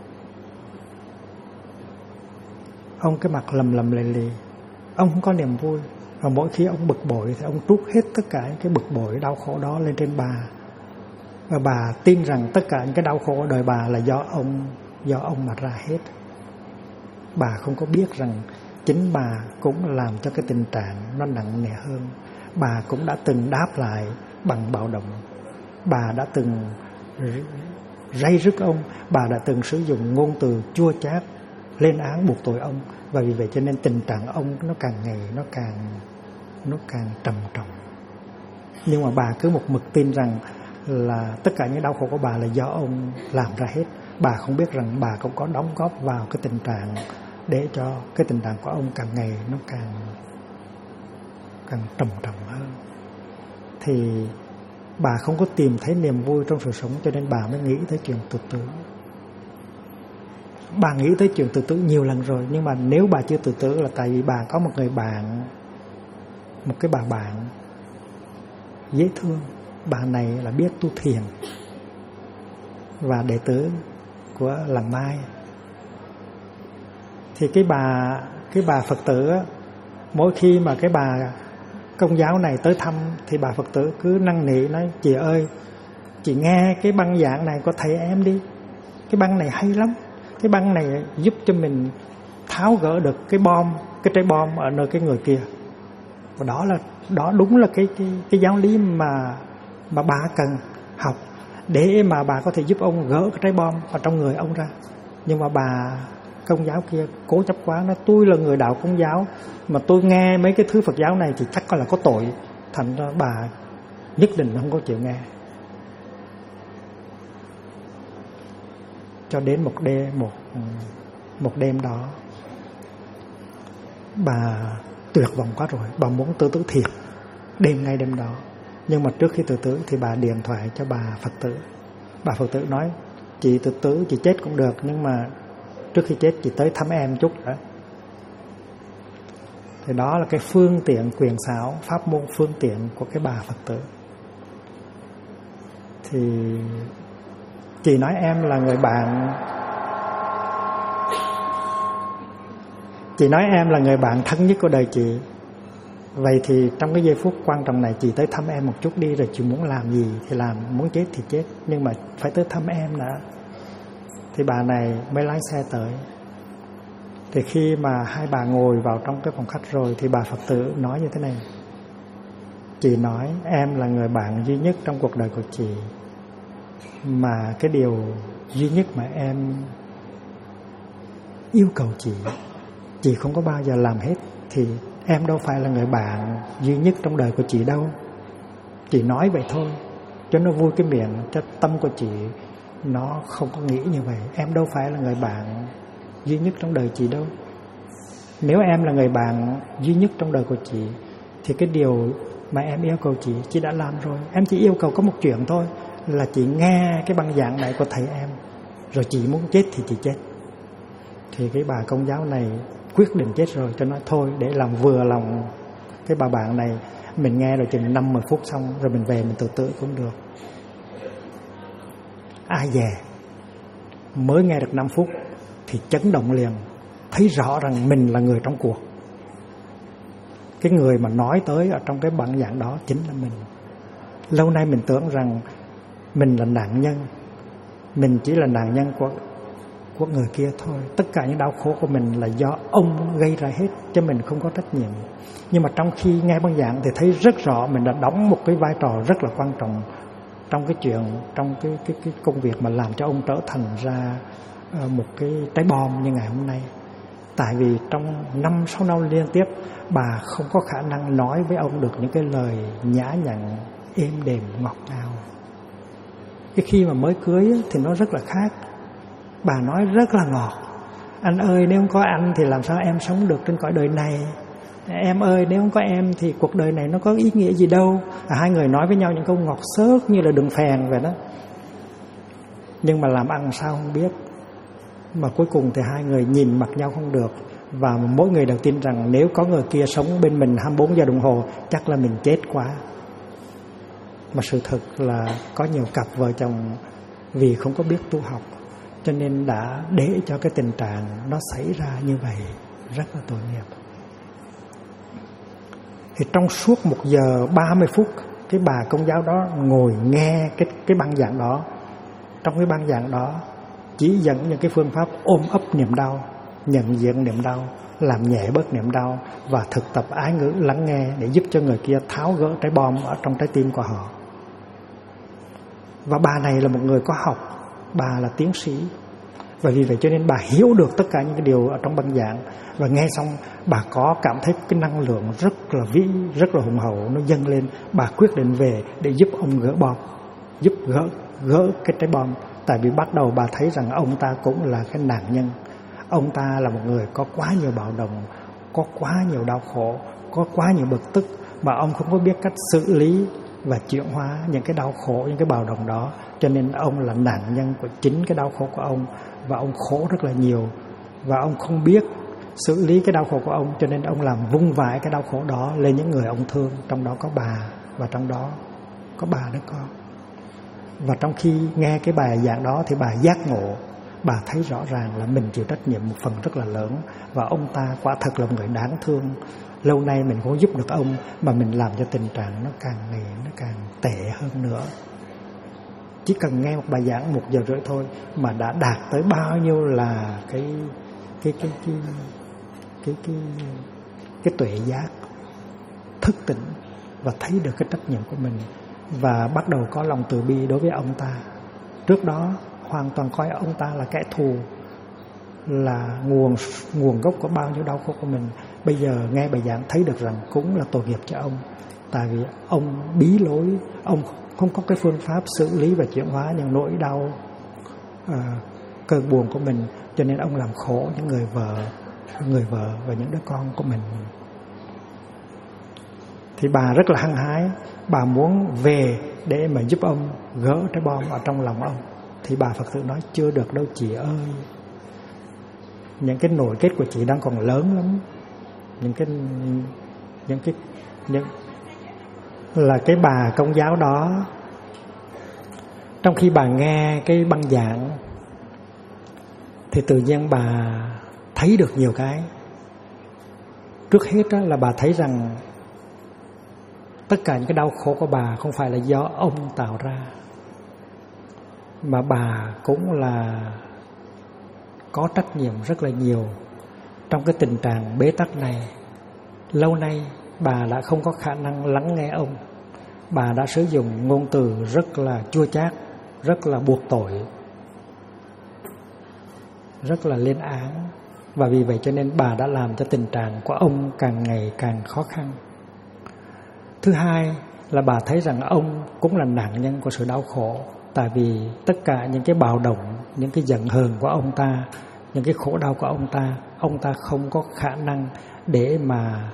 Ông cái mặt lầm lì lì, ông không có niềm vui. Và mỗi khi ông bực bội thì ông trút hết tất cả những cái bực bội, đau khổ đó lên trên bà. Và bà tin rằng tất cả những cái đau khổ ở đời bà là do ông mà ra hết. Bà không có biết rằng chính bà cũng làm cho cái tình trạng nó nặng nề hơn. Bà cũng đã từng đáp lại bằng bạo động. Bà đã từng ray rứt ông. Bà đã từng sử dụng ngôn từ chua chát lên án buộc tội ông. Và vì vậy cho nên tình trạng ông nó càng ngày nó càng trầm trọng. Nhưng mà bà cứ một mực tin rằng là tất cả những đau khổ của bà là do ông làm ra hết. Bà không biết rằng bà cũng có đóng góp vào cái tình trạng để cho cái tình trạng của ông càng ngày nó càng trầm trọng hơn. Thì bà không có tìm thấy niềm vui trong sự sống, cho nên bà mới nghĩ tới chuyện tự tử. Bà nghĩ tới chuyện tự tử nhiều lần rồi, nhưng mà nếu bà chưa tự tử là tại vì bà có một người bạn, một cái bà bạn dễ thương. Bà này là biết tu thiền và đệ tử của làng Mai. Thì cái bà Phật tử á, mỗi khi mà cái bà Công giáo này tới thăm thì bà Phật tử cứ năn nỉ nói: chị ơi, chị nghe cái băng giảng này của thầy em đi, cái băng này hay lắm, cái băng này giúp cho mình tháo gỡ được cái trái bom ở nơi cái người kia. Và đó đúng là cái giáo lý mà bà cần học để mà bà có thể giúp ông gỡ cái trái bom ở trong người ông ra. Nhưng mà bà Công giáo kia cố chấp quá, nói: tôi là người đạo Công giáo mà tôi nghe mấy cái thứ Phật giáo này thì chắc là có tội. Thành ra bà nhất định không có chịu nghe. Cho đến một đêm đó bà tuyệt vọng quá rồi, bà muốn tự tử thiệt ngay đêm đó. Nhưng mà trước khi tự tử thì bà điện thoại cho bà Phật tử. Bà Phật tử nói: chị tự tử, chị chết cũng được, nhưng mà trước khi chết chị tới thăm em chút đã. Thì đó là cái phương tiện quyền xảo, pháp môn phương tiện của cái bà Phật tử. Thì chị nói em là người bạn, chị nói em là người bạn thân nhất của đời chị. Vậy thì trong cái giây phút quan trọng này chị tới thăm em một chút đi, rồi chị muốn làm gì thì làm, muốn chết thì chết, nhưng mà phải tới thăm em đã. Thì bà này mới lái xe tới. Thì khi mà hai bà ngồi vào trong cái phòng khách rồi thì bà Phật tử nói như thế này: chị nói em là người bạn duy nhất trong cuộc đời của chị, mà cái điều duy nhất mà em yêu cầu chị không có bao giờ làm hết, thì em đâu phải là người bạn duy nhất trong đời của chị đâu. Chị nói vậy thôi cho nó vui cái miệng, cho tâm của chị nó không có nghĩ như vậy. Em đâu phải là người bạn duy nhất trong đời chị đâu. Nếu em là người bạn duy nhất trong đời của chị thì cái điều mà em yêu cầu chị đã làm rồi. Em chỉ yêu cầu có một chuyện thôi, là chị nghe cái băng giảng này của thầy em, rồi chị muốn chết thì chị chết. Thì cái bà Công giáo này quyết định chết rồi, cho nói thôi để làm vừa lòng cái bà bạn này, mình nghe rồi chừng 5-10 phút xong rồi mình về mình tự tử cũng được. Ai về mới nghe được 5 phút thì chấn động liền, thấy rõ rằng mình là người trong cuộc. Cái người mà nói tới ở trong cái băng giảng đó chính là mình. Lâu nay mình tưởng rằng mình là nạn nhân, mình chỉ là nạn nhân của người kia thôi. Tất cả những đau khổ của mình là do ông gây ra hết, chứ mình không có trách nhiệm. Nhưng mà trong khi nghe băng giảng thì thấy rất rõ mình đã đóng một cái vai trò rất là quan trọng trong cái chuyện, trong cái công việc mà làm cho ông trở thành ra một cái trái bom như ngày hôm nay. Tại vì trong 5-6 năm liên tiếp bà không có khả năng nói với ông được những cái lời nhã nhặn, êm đềm ngọt ngào. Cái khi mà mới cưới thì nó rất là khác. Bà nói rất là ngọt: anh ơi, nếu không có anh thì làm sao em sống được trên cõi đời này? Em ơi, nếu không có em thì cuộc đời này nó có ý nghĩa gì đâu. Hai người nói với nhau những câu ngọt xớt như là đường phèn vậy đó. Nhưng mà làm ăn sao không biết. Mà cuối cùng thì hai người nhìn mặt nhau không được. Và mỗi người đều tin rằng nếu có người kia sống bên mình 24 giờ đồng hồ chắc là mình chết quá. Mà sự thật là có nhiều cặp vợ chồng vì không có biết tu học cho nên đã để cho cái tình trạng nó xảy ra như vậy, rất là tội nghiệp. Thì trong suốt 1 giờ 30 phút cái bà công giáo đó ngồi nghe cái băng giảng đó. Trong cái băng giảng đó chỉ dẫn những cái phương pháp ôm ấp niềm đau, nhận diện niềm đau, làm nhẹ bớt niềm đau và thực tập ái ngữ lắng nghe để giúp cho người kia tháo gỡ trái bom ở trong trái tim của họ. Và bà này là một người có học, bà là tiến sĩ. Và vì vậy cho nên bà hiểu được tất cả những cái điều ở trong băng giảng. Và nghe xong bà có cảm thấy cái năng lượng rất là vĩ, rất là hùng hậu nó dâng lên. Bà quyết định về để giúp ông gỡ bom, giúp gỡ cái trái bom. Tại vì bắt đầu bà thấy rằng ông ta cũng là cái nạn nhân. Ông ta là một người có quá nhiều bạo động, có quá nhiều đau khổ, có quá nhiều bực tức mà ông không có biết cách xử lý và chuyển hóa những cái đau khổ, những cái bạo động đó. Cho nên ông là nạn nhân của chính cái đau khổ của ông. Và ông khổ rất là nhiều. Và ông không biết xử lý cái đau khổ của ông, cho nên ông làm vung vãi cái đau khổ đó lên những người ông thương. Trong đó có bà, và trong đó có 3 đứa con. Và trong khi nghe cái bài giảng đó thì bà giác ngộ. Bà thấy rõ ràng là mình chịu trách nhiệm một phần rất là lớn. Và ông ta quả thật là một người đáng thương. Lâu nay mình không giúp được ông, mà mình làm cho tình trạng nó càng ngày nó càng tệ hơn nữa. Chỉ cần nghe một bài giảng 1 giờ rưỡi thôi mà đã đạt tới bao nhiêu là cái tuệ giác, thức tỉnh và thấy được cái trách nhiệm của mình, và bắt đầu có lòng từ bi đối với ông ta. Trước đó hoàn toàn coi ông ta là kẻ thù, là nguồn gốc của bao nhiêu đau khổ của mình. Bây giờ nghe bài giảng thấy được rằng cũng là tội nghiệp cho ông. Tại vì ông bí lối, ông không có cái phương pháp xử lý và chuyển hóa những nỗi đau cơn buồn của mình, cho nên ông làm khổ những người vợ và những đứa con của mình. Thì bà rất là hăng hái, bà muốn về để mà giúp ông gỡ trái bom ở trong lòng ông. Thì bà Phật tử nói: chưa được đâu chị ơi, những cái nổi kết của chị đang còn lớn lắm. Là cái bà công giáo đó, trong khi bà nghe cái băng giảng thì tự nhiên bà thấy được nhiều cái. Trước hết đó là bà thấy rằng tất cả những cái đau khổ của bà không phải là do ông tạo ra, mà bà cũng là có trách nhiệm rất là nhiều trong cái tình trạng bế tắc này. Lâu nay bà đã không có khả năng lắng nghe ông. Bà đã sử dụng ngôn từ rất là chua chát, rất là buộc tội, rất là lên án. Và vì vậy cho nên bà đã làm cho tình trạng của ông càng ngày càng khó khăn. Thứ hai là bà thấy rằng ông cũng là nạn nhân của sự đau khổ. Tại vì tất cả những cái bạo động, những cái giận hờn của ông ta, những cái khổ đau của ông ta không có khả năng để mà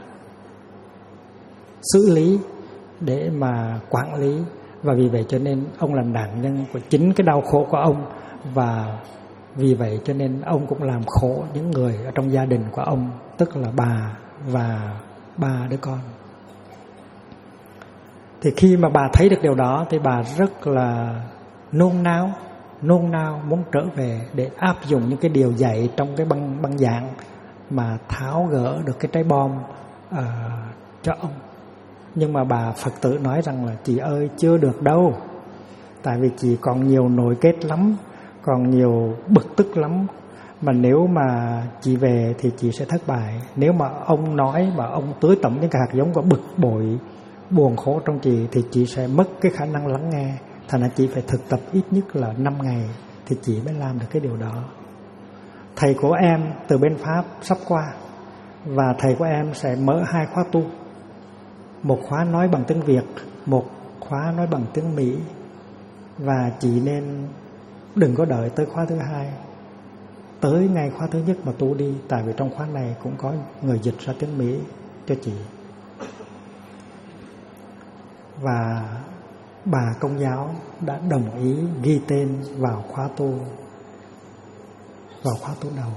xử lý, để mà quản lý. Và vì vậy cho nên ông là nạn nhân của chính cái đau khổ của ông. Và vì vậy cho nên ông cũng làm khổ những người ở trong gia đình của ông, tức là bà và 3 đứa con. Thì khi mà bà thấy được điều đó thì bà rất là nôn nao muốn trở về để áp dụng những cái điều dạy trong cái băng giảng mà tháo gỡ được cái trái bom cho ông. Nhưng mà bà Phật tử nói rằng là: chị ơi, chưa được đâu. Tại vì chị còn nhiều nổi kết lắm, còn nhiều bực tức lắm. Mà nếu mà chị về thì chị sẽ thất bại. Nếu mà ông nói mà ông tưới tẩm những cái hạt giống của bực bội, buồn khổ trong chị, thì chị sẽ mất cái khả năng lắng nghe. Thành ra chị phải thực tập ít nhất là 5 ngày thì chị mới làm được cái điều đó. Thầy của em từ bên Pháp sắp qua, và thầy của em sẽ mở 2 khóa tu. Một khóa nói bằng tiếng Việt, một khóa nói bằng tiếng Mỹ, và chị nên đừng có đợi tới khóa thứ hai, tới ngay khóa thứ nhất mà tu đi, tại vì trong khóa này cũng có người dịch ra tiếng Mỹ cho chị. Và bà Công giáo đã đồng ý ghi tên vào khóa tu đầu.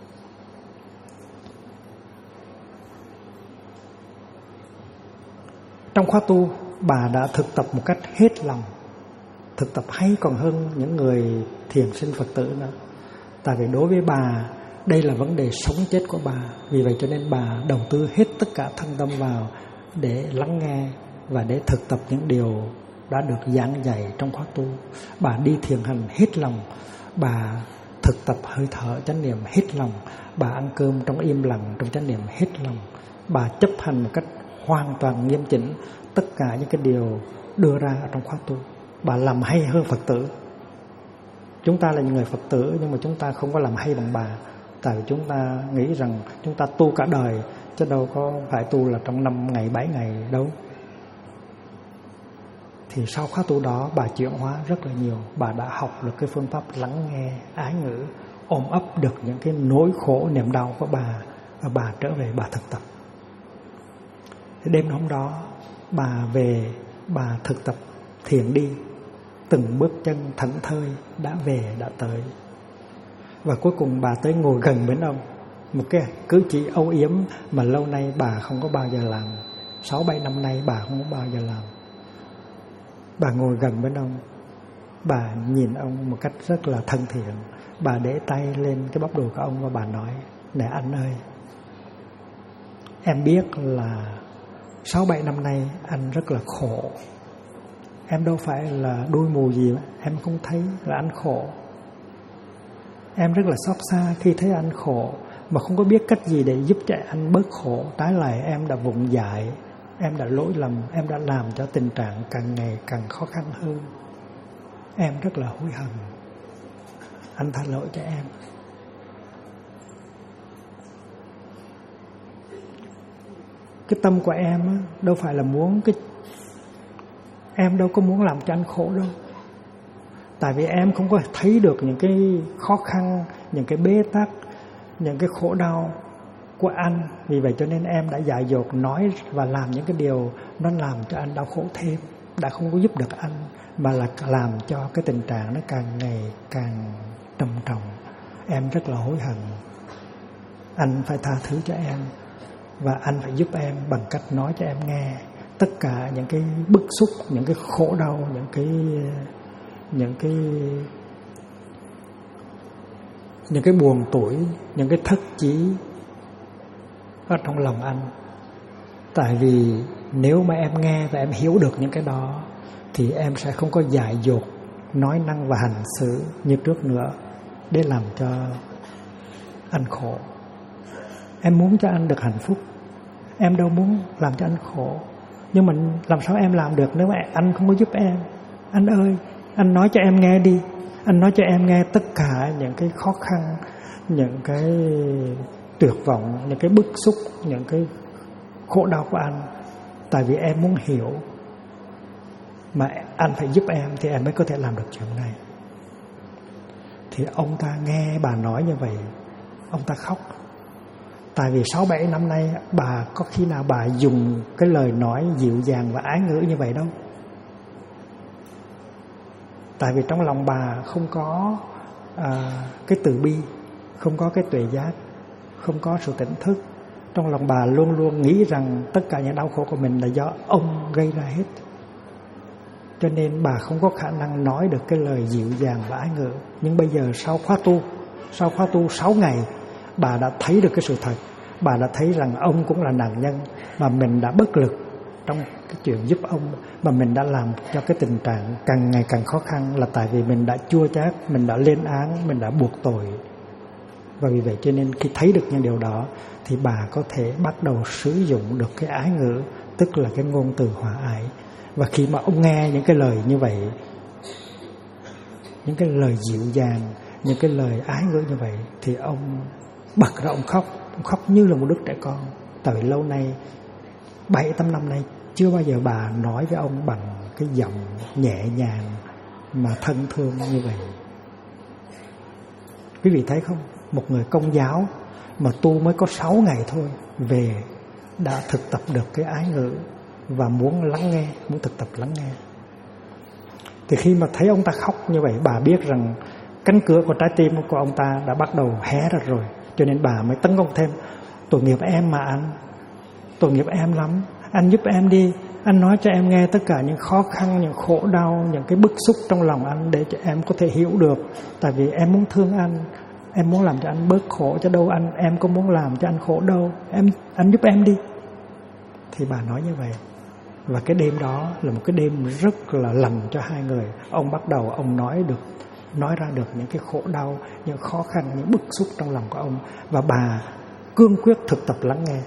Trong khóa tu, bà đã thực tập một cách hết lòng, thực tập hay còn hơn những người thiền sinh Phật tử nữa. Tại vì đối với bà, đây là vấn đề sống chết của bà. Vì vậy cho nên bà đầu tư hết tất cả thân tâm vào để lắng nghe và để thực tập những điều đã được giảng dạy trong khóa tu. Bà đi thiền hành hết lòng, bà thực tập hơi thở chánh niệm hết lòng, bà ăn cơm trong im lặng trong chánh niệm hết lòng, bà chấp hành một cách hoàn toàn nghiêm chỉnh tất cả những cái điều đưa ra trong khóa tu. Bà làm hay hơn Phật tử. Chúng ta là những người Phật tử, nhưng mà chúng ta không có làm hay bằng bà. Tại vì chúng ta nghĩ rằng chúng ta tu cả đời, chứ đâu có phải tu là trong 5 ngày 7 ngày đâu. Thì sau khóa tu đó, bà chuyển hóa rất là nhiều. Bà đã học được cái phương pháp lắng nghe, ái ngữ, ôm ấp được những cái nỗi khổ niềm đau của bà, và bà trở về bà thực tập. Đêm hôm đó bà về, bà thực tập thiền đi, từng bước chân thảnh thơi, đã về đã tới. Và cuối cùng bà tới ngồi gần bên ông, một cái cử chỉ âu yếm mà lâu nay bà không có bao giờ làm. 6-7 năm nay bà không có bao giờ làm. Bà ngồi gần bên ông, bà nhìn ông một cách rất là thân thiện. Bà để tay lên cái bắp đùi của ông và bà nói: "Này anh ơi, em biết là 6-7 năm nay anh rất là khổ. Em đâu phải là đuôi mù gì mà em không thấy là anh khổ. Em rất là xót xa khi thấy anh khổ, mà không có biết cách gì để giúp cho anh bớt khổ. Trái lại em đã vụng dại, em đã lỗi lầm, em đã làm cho tình trạng càng ngày càng khó khăn hơn. Em rất là hối hận. Anh tha lỗi cho em." Cái tâm của em đâu phải là muốn em đâu có muốn làm cho anh khổ đâu. Tại vì em không có thấy được những cái khó khăn, những cái bế tắc, những cái khổ đau của anh. Vì vậy cho nên em đã dại dột nói và làm những cái điều nó làm cho anh đau khổ thêm, đã không có giúp được anh, mà là làm cho cái tình trạng nó càng ngày càng trầm trọng. Em rất là hối hận. Anh phải tha thứ cho em, và anh phải giúp em bằng cách nói cho em nghe tất cả những cái bức xúc, những cái khổ đau, những cái buồn tủi, những cái thất chí ở trong lòng anh. Tại vì nếu mà em nghe và em hiểu được những cái đó, thì em sẽ không có dại dột nói năng và hành xử như trước nữa để làm cho anh khổ. Em muốn cho anh được hạnh phúc, em đâu muốn làm cho anh khổ. Nhưng mà làm sao em làm được nếu mà anh không có giúp em? Anh ơi, anh nói cho em nghe đi. Anh nói cho em nghe tất cả những cái khó khăn, những cái tuyệt vọng, những cái bức xúc, những cái khổ đau của anh. Tại vì em muốn hiểu, mà anh phải giúp em thì em mới có thể làm được chuyện này. Thì ông ta nghe bà nói như vậy, ông ta khóc. Tại vì 6-7 năm nay bà có khi nào bà dùng cái lời nói dịu dàng và ái ngữ như vậy đâu. Tại vì trong lòng bà không có cái từ bi, không có cái tuệ giác, không có sự tỉnh thức. Trong lòng bà luôn luôn nghĩ rằng tất cả những đau khổ của mình là do ông gây ra hết. Cho nên bà không có khả năng nói được cái lời dịu dàng và ái ngữ. Nhưng bây giờ sau khóa tu 6 ngày, bà đã thấy được cái sự thật. Bà đã thấy rằng ông cũng là nạn nhân, mà mình đã bất lực trong cái chuyện giúp ông, mà mình đã làm cho cái tình trạng càng ngày càng khó khăn là tại vì mình đã chua chát, mình đã lên án, mình đã buộc tội. Và vì vậy cho nên khi thấy được những điều đó thì bà có thể bắt đầu sử dụng được cái ái ngữ, tức là cái ngôn từ hòa ái. Và khi mà ông nghe những cái lời như vậy, những cái lời dịu dàng, những cái lời ái ngữ như vậy, thì ông bật ra ông khóc như là một đứa trẻ con. Tại vì lâu nay 7-8 năm nay chưa bao giờ bà nói với ông bằng cái giọng nhẹ nhàng mà thân thương như vậy. Quý vị thấy không? Một người Công giáo mà tu mới có 6 ngày thôi, về đã thực tập được cái ái ngữ và muốn lắng nghe, muốn thực tập lắng nghe. Thì khi mà thấy ông ta khóc như vậy, bà biết rằng cánh cửa của trái tim của ông ta đã bắt đầu hé ra rồi, cho nên bà mới tấn công thêm. Tội nghiệp em mà anh, tội nghiệp em lắm, anh giúp em đi, anh nói cho em nghe tất cả những khó khăn, những khổ đau, những cái bức xúc trong lòng anh để cho em có thể hiểu được. Tại vì em muốn thương anh, em muốn làm cho anh bớt khổ, chứ đâu em có muốn làm cho anh khổ đâu. Anh giúp em đi. Thì bà nói như vậy. Và cái đêm đó là một cái đêm rất là lành cho hai người. Ông bắt đầu ông nói ra được những cái khổ đau, những khó khăn, những bức xúc trong lòng của ông. Và bà cương quyết thực tập lắng nghe.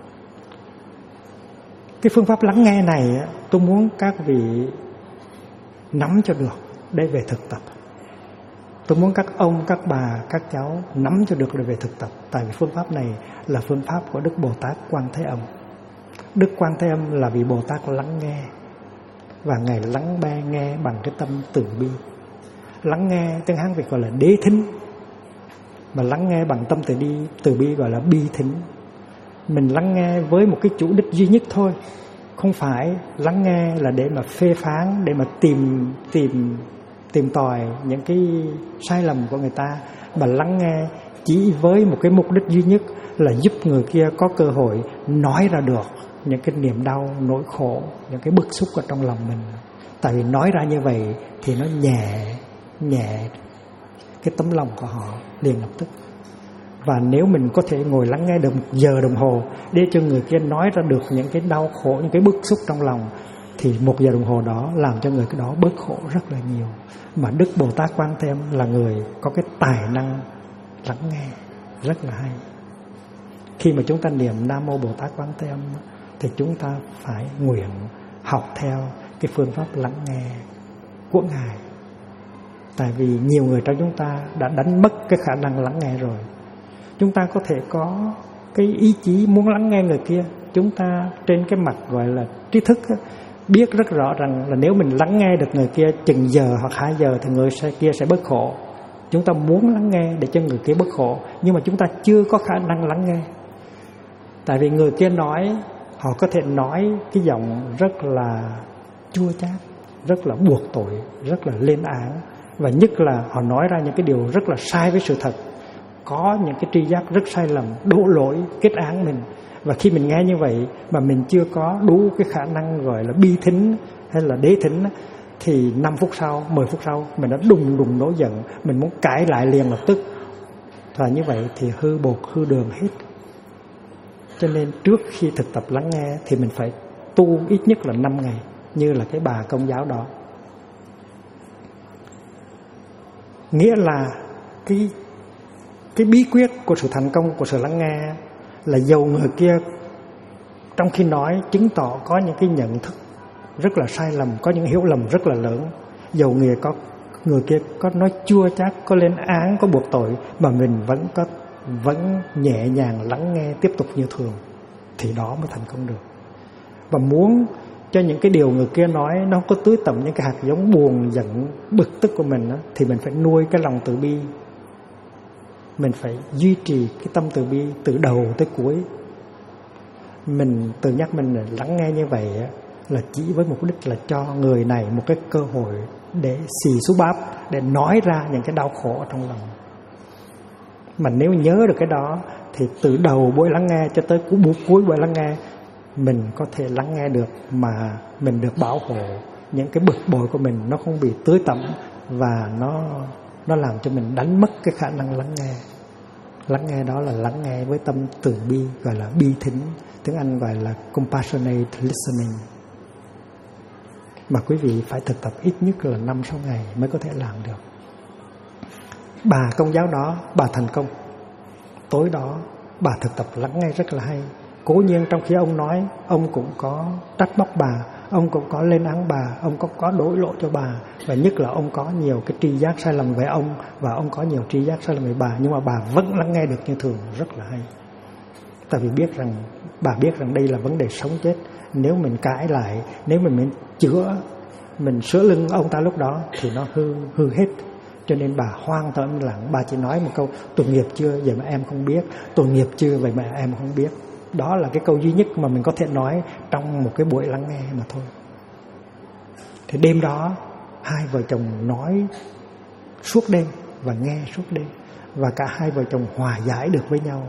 Cái phương pháp lắng nghe này tôi muốn các vị nắm cho được để về thực tập. Tôi muốn các ông, các bà, các cháu nắm cho được để về thực tập. Tại vì phương pháp này là phương pháp của Đức Bồ Tát Quan Thế Âm. Đức Quan Thế Âm là vị Bồ Tát lắng nghe. Và Ngài lắng nghe bằng cái tâm từ bi. Lắng nghe tiếng Hán Việt gọi là đế thính. Mà lắng nghe bằng tâm từ bi gọi là bi thính. Mình lắng nghe với một cái chủ đích duy nhất thôi. Không phải lắng nghe là để mà phê phán, để mà tìm tòi những cái sai lầm của người ta. Mà lắng nghe chỉ với một cái mục đích duy nhất là giúp người kia có cơ hội nói ra được những cái niềm đau, nỗi khổ, những cái bức xúc ở trong lòng mình. Tại vì nói ra như vậy thì nó nhẹ cái tấm lòng của họ liền lập tức. Và nếu mình có thể ngồi lắng nghe được 1 giờ đồng hồ để cho người kia nói ra được những cái đau khổ, những cái bức xúc trong lòng, thì 1 giờ đồng hồ đó làm cho người cái đó bớt khổ rất là nhiều. Mà Đức Bồ Tát Quan Thế Âm là người có cái tài năng lắng nghe rất là hay. Khi mà chúng ta niệm Nam Mô Bồ Tát Quan Thế Âm thì chúng ta phải nguyện học theo cái phương pháp lắng nghe của Ngài. Tại vì nhiều người trong chúng ta đã đánh mất cái khả năng lắng nghe rồi. Chúng ta có thể có cái ý chí muốn lắng nghe người kia. Chúng ta trên cái mặt gọi là trí thức biết rất rõ rằng là nếu mình lắng nghe được người kia chừng giờ hoặc 2 giờ thì người kia sẽ bớt khổ. Chúng ta muốn lắng nghe để cho người kia bớt khổ, nhưng mà chúng ta chưa có khả năng lắng nghe. Tại vì người kia nói, họ có thể nói cái giọng rất là chua chát, rất là buộc tội, rất là lên án. Và nhất là họ nói ra những cái điều rất là sai với sự thật, có những cái tri giác rất sai lầm, đổ lỗi, kết án mình. Và khi mình nghe như vậy mà mình chưa có đủ cái khả năng gọi là bi thính hay là đế thính, thì 5 phút sau, 10 phút sau mình đã đùng nổi giận, mình muốn cãi lại liền lập tức. Và như vậy thì hư bột, hư đường hết. Cho nên trước khi thực tập lắng nghe thì mình phải tu ít nhất là 5 ngày, như là cái bà Công giáo đó. Nghĩa là cái bí quyết của sự thành công của sự lắng nghe là dầu người kia trong khi nói chứng tỏ có những cái nhận thức rất là sai lầm, có những hiểu lầm rất là lớn, dầu người kia có nói chua chát, có lên án, có buộc tội, mà mình vẫn nhẹ nhàng lắng nghe tiếp tục như thường, thì đó mới thành công được. Và muốn cho những cái điều người kia nói nó không có tưới tẩm những cái hạt giống buồn, giận, bực tức của mình đó, thì mình phải nuôi cái lòng từ bi. Mình phải duy trì cái tâm từ bi từ đầu tới cuối. Mình tự nhắc mình là lắng nghe như vậy là chỉ với mục đích là cho người này một cái cơ hội để xì xú báp, để nói ra những cái đau khổ ở trong lòng. Mà nếu nhớ được cái đó thì từ đầu buổi lắng nghe cho tới cuối buổi lắng nghe, mình có thể lắng nghe được mà mình được bảo hộ. Những cái bực bội của mình nó không bị tưới tẩm và nó làm cho mình đánh mất cái khả năng lắng nghe. Lắng nghe đó là lắng nghe với tâm từ bi, gọi là bi thính, tiếng Anh gọi là compassionate listening. Mà quý vị phải thực tập ít nhất là 5-6 ngày mới có thể làm được. Bà Công giáo đó, bà thành công. Tối đó bà thực tập lắng nghe rất là hay. Cố nhiên trong khi ông nói, ông cũng có trách móc bà, ông cũng có lên án bà, ông cũng có đổ lỗi cho bà. Và nhất là ông có nhiều cái tri giác sai lầm về ông, và ông có nhiều tri giác sai lầm về bà. Nhưng mà bà vẫn lắng nghe được như thường, rất là hay. Tại vì bà biết rằng đây là vấn đề sống chết. Nếu mình cãi lại, nếu mình chữa mình sửa lưng ông ta lúc đó thì nó hư hết. Cho nên bà hoang tỏ im lặng, bà chỉ nói một câu tội nghiệp chưa, vậy mà em không biết, tội nghiệp chưa, vậy mà em không biết. Đó là cái câu duy nhất mà mình có thể nói trong một cái buổi lắng nghe mà thôi. Thì đêm đó hai vợ chồng nói suốt đêm và nghe suốt đêm, và cả hai vợ chồng hòa giải được với nhau.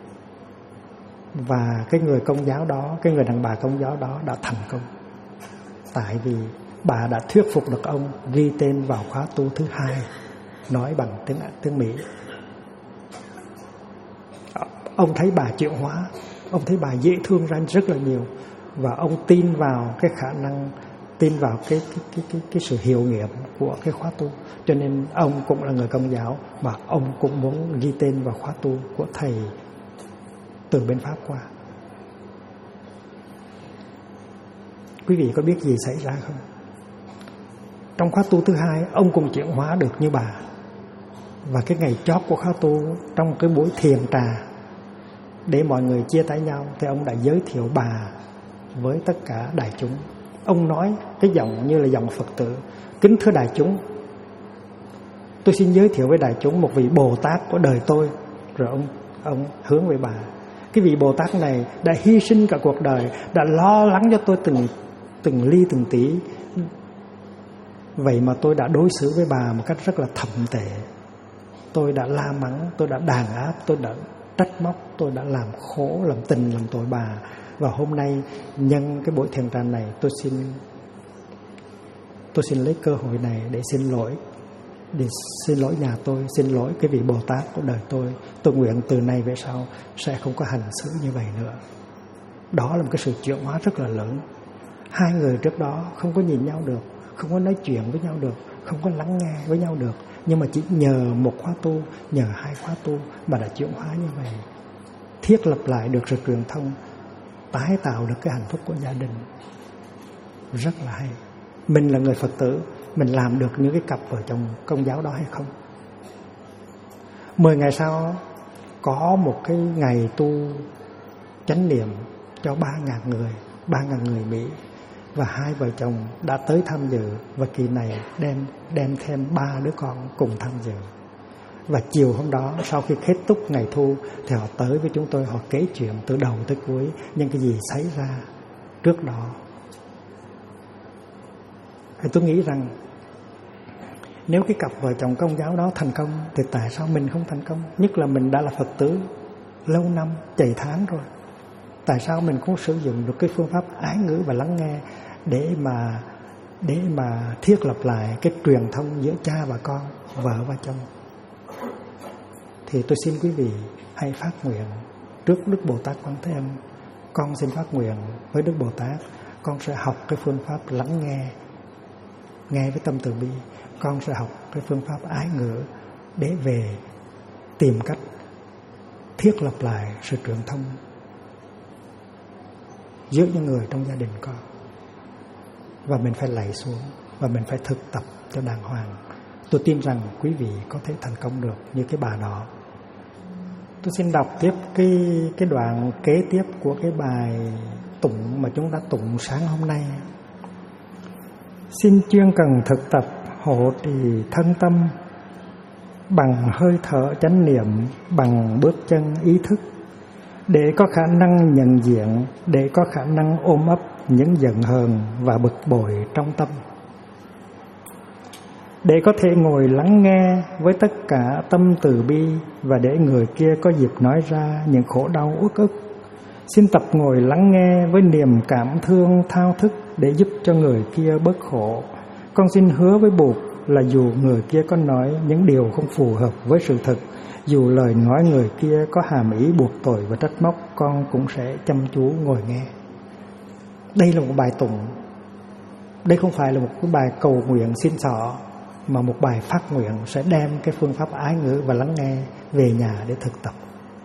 Và cái người công giáo đó, cái người đàn bà công giáo đó đã thành công, tại vì bà đã thuyết phục được ông ghi tên vào khóa tu thứ 2, nói bằng tiếng Mỹ. Ông thấy bà chuyển hóa, ông thấy bà dễ thương ra rất là nhiều, và ông tin vào cái khả năng, tin vào cái sự hiệu nghiệm của cái khóa tu. Cho nên ông cũng là người công giáo, và ông cũng muốn ghi tên vào khóa tu của thầy từ bên Pháp qua. Quý vị có biết gì xảy ra không? Trong khóa tu thứ 2, ông cũng chuyển hóa được như bà. Và cái ngày chót của khóa tu, trong cái buổi thiền trà để mọi người chia tay nhau, thì ông đã giới thiệu bà với tất cả đại chúng. Ông nói cái giọng như là giọng Phật tử: kính thưa đại chúng, tôi xin giới thiệu với đại chúng một vị Bồ Tát của đời tôi. Rồi ông hướng về bà. Cái vị Bồ Tát này đã hy sinh cả cuộc đời, đã lo lắng cho tôi từng ly từng tí. Vậy mà tôi đã đối xử với bà một cách rất là thậm tệ. Tôi đã la mắng, tôi đã đàn áp, tôi đã trách móc, tôi đã làm khổ, làm tình, làm tội bà. Và hôm nay nhân cái buổi thiền trà này, tôi xin lấy cơ hội này để xin lỗi nhà tôi, xin lỗi cái vị Bồ Tát của đời tôi. Tôi nguyện từ nay về sau sẽ không có hành xử như vậy nữa. Đó là một cái sự chuyển hóa rất là lớn. Hai người trước đó không có nhìn nhau được, không có nói chuyện với nhau được, không có lắng nghe với nhau được, nhưng mà chỉ nhờ một khóa tu, nhờ hai khóa tu mà đã chuyển hóa như vậy, thiết lập lại được sự truyền thông, tái tạo được cái hạnh phúc của gia đình. Rất là hay. Mình là người Phật tử, mình làm được những cái cặp vợ chồng công giáo đó hay không? 10 ngày sau có một cái ngày tu chánh niệm cho 3.000 người Mỹ, và hai vợ chồng đã tới tham dự, và kỳ này đem thêm 3 đứa con cùng tham dự. Và chiều hôm đó, sau khi kết thúc ngày thu, thì họ tới với chúng tôi, họ kể chuyện từ đầu tới cuối những cái gì xảy ra trước đó. Thì tôi nghĩ rằng nếu cái cặp vợ chồng công giáo đó thành công, thì tại sao mình không thành công? Nhất là mình đã là Phật tử lâu năm, chày tháng rồi. Tại sao mình không sử dụng được cái phương pháp ái ngữ và lắng nghe để mà thiết lập lại cái truyền thông giữa cha và con, vợ và chồng? Thì tôi xin quý vị hãy phát nguyện trước Đức Bồ Tát Quan Thế Âm. Con xin phát nguyện với Đức Bồ Tát, con sẽ học cái phương pháp lắng nghe với tâm từ bi. Con sẽ học cái phương pháp ái ngữ để về tìm cách thiết lập lại sự truyền thông giữa những người trong gia đình con. Và mình phải lạy xuống, và mình phải thực tập cho đàng hoàng. Tôi tin rằng quý vị có thể thành công được như cái bà đó. Tôi xin đọc tiếp cái đoạn kế tiếp của cái bài tụng mà chúng ta tụng sáng hôm nay. Xin chuyên cần thực tập hộ trì thân tâm, bằng hơi thở chánh niệm, bằng bước chân ý thức, để có khả năng nhận diện, để có khả năng ôm ấp những giận hờn và bực bội trong tâm, để có thể ngồi lắng nghe với tất cả tâm từ bi, và để người kia có dịp nói ra những khổ đau uất ức. Xin tập ngồi lắng nghe với niềm cảm thương thao thức để giúp cho người kia bớt khổ. Con xin hứa với Bụt là dù người kia có nói những điều không phù hợp với sự thật, dù lời nói người kia có hàm ý buộc tội và trách móc, con cũng sẽ chăm chú ngồi nghe. Đây là một bài tụng. Đây không phải là một cái bài cầu nguyện xin xỏ, mà một bài phát nguyện sẽ đem cái phương pháp ái ngữ và lắng nghe về nhà để thực tập.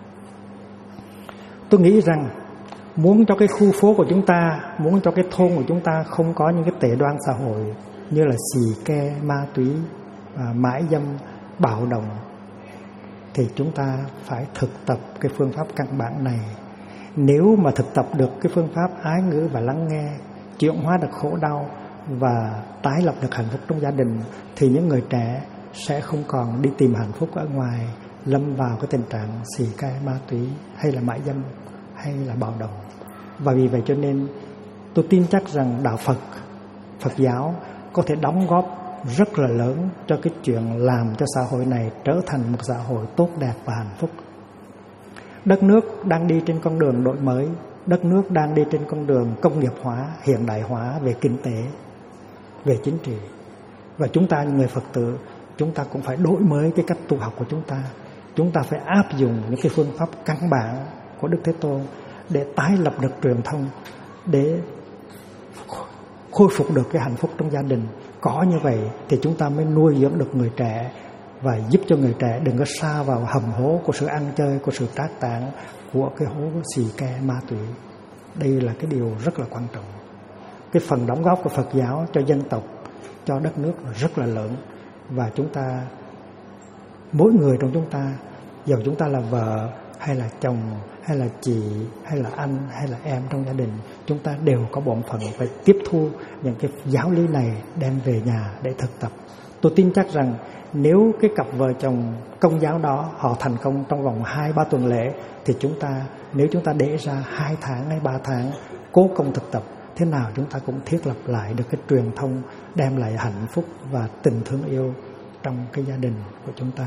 Tôi nghĩ rằng muốn cho cái khu phố của chúng ta, muốn cho cái thôn của chúng ta không có những cái tệ đoan xã hội như là xì ke, ma túy, mãi dâm, bạo động, thì chúng ta phải thực tập cái phương pháp căn bản này. Nếu mà thực tập được cái phương pháp ái ngữ và lắng nghe, chuyển hóa được khổ đau, và tái lập được hạnh phúc trong gia đình, thì những người trẻ sẽ không còn đi tìm hạnh phúc ở ngoài, lâm vào cái tình trạng xì ke, ma túy hay là mại dâm hay là bạo động. Và vì vậy cho nên tôi tin chắc rằng đạo Phật giáo có thể đóng góp rất là lớn cho cái chuyện làm cho xã hội này trở thành một xã hội tốt đẹp và hạnh phúc. Đất nước đang đi trên con đường đổi mới, đất nước đang đi trên con đường công nghiệp hóa, hiện đại hóa về kinh tế, về chính trị. Và chúng ta người Phật tử, chúng ta cũng phải đổi mới cái cách tu học của chúng ta. Chúng ta phải áp dụng những cái phương pháp căn bản của Đức Thế Tôn để tái lập được truyền thông, để khôi phục được cái hạnh phúc trong gia đình. Có như vậy thì chúng ta mới nuôi dưỡng được người trẻ và giúp cho người trẻ đừng có sa vào hầm hố của sự ăn chơi, của sự trác tạng, của cái hố xì ke ma túy. Đây là cái điều rất là quan trọng. Cái phần đóng góp của Phật giáo cho dân tộc, cho đất nước là rất là lớn. Và chúng ta, mỗi người trong chúng ta, dù chúng ta là vợ hay là chồng hay là chị hay là anh hay là em trong gia đình, chúng ta đều có bổn phận phải tiếp thu những cái giáo lý này đem về nhà để thực tập. Tôi tin chắc rằng nếu cái cặp vợ chồng Công giáo đó họ thành công trong vòng 2-3 tuần lễ, thì nếu chúng ta để ra 2 tháng hay 3 tháng cố công thực tập, thế nào chúng ta cũng thiết lập lại được cái truyền thông đem lại hạnh phúc và tình thương yêu trong cái gia đình của chúng ta.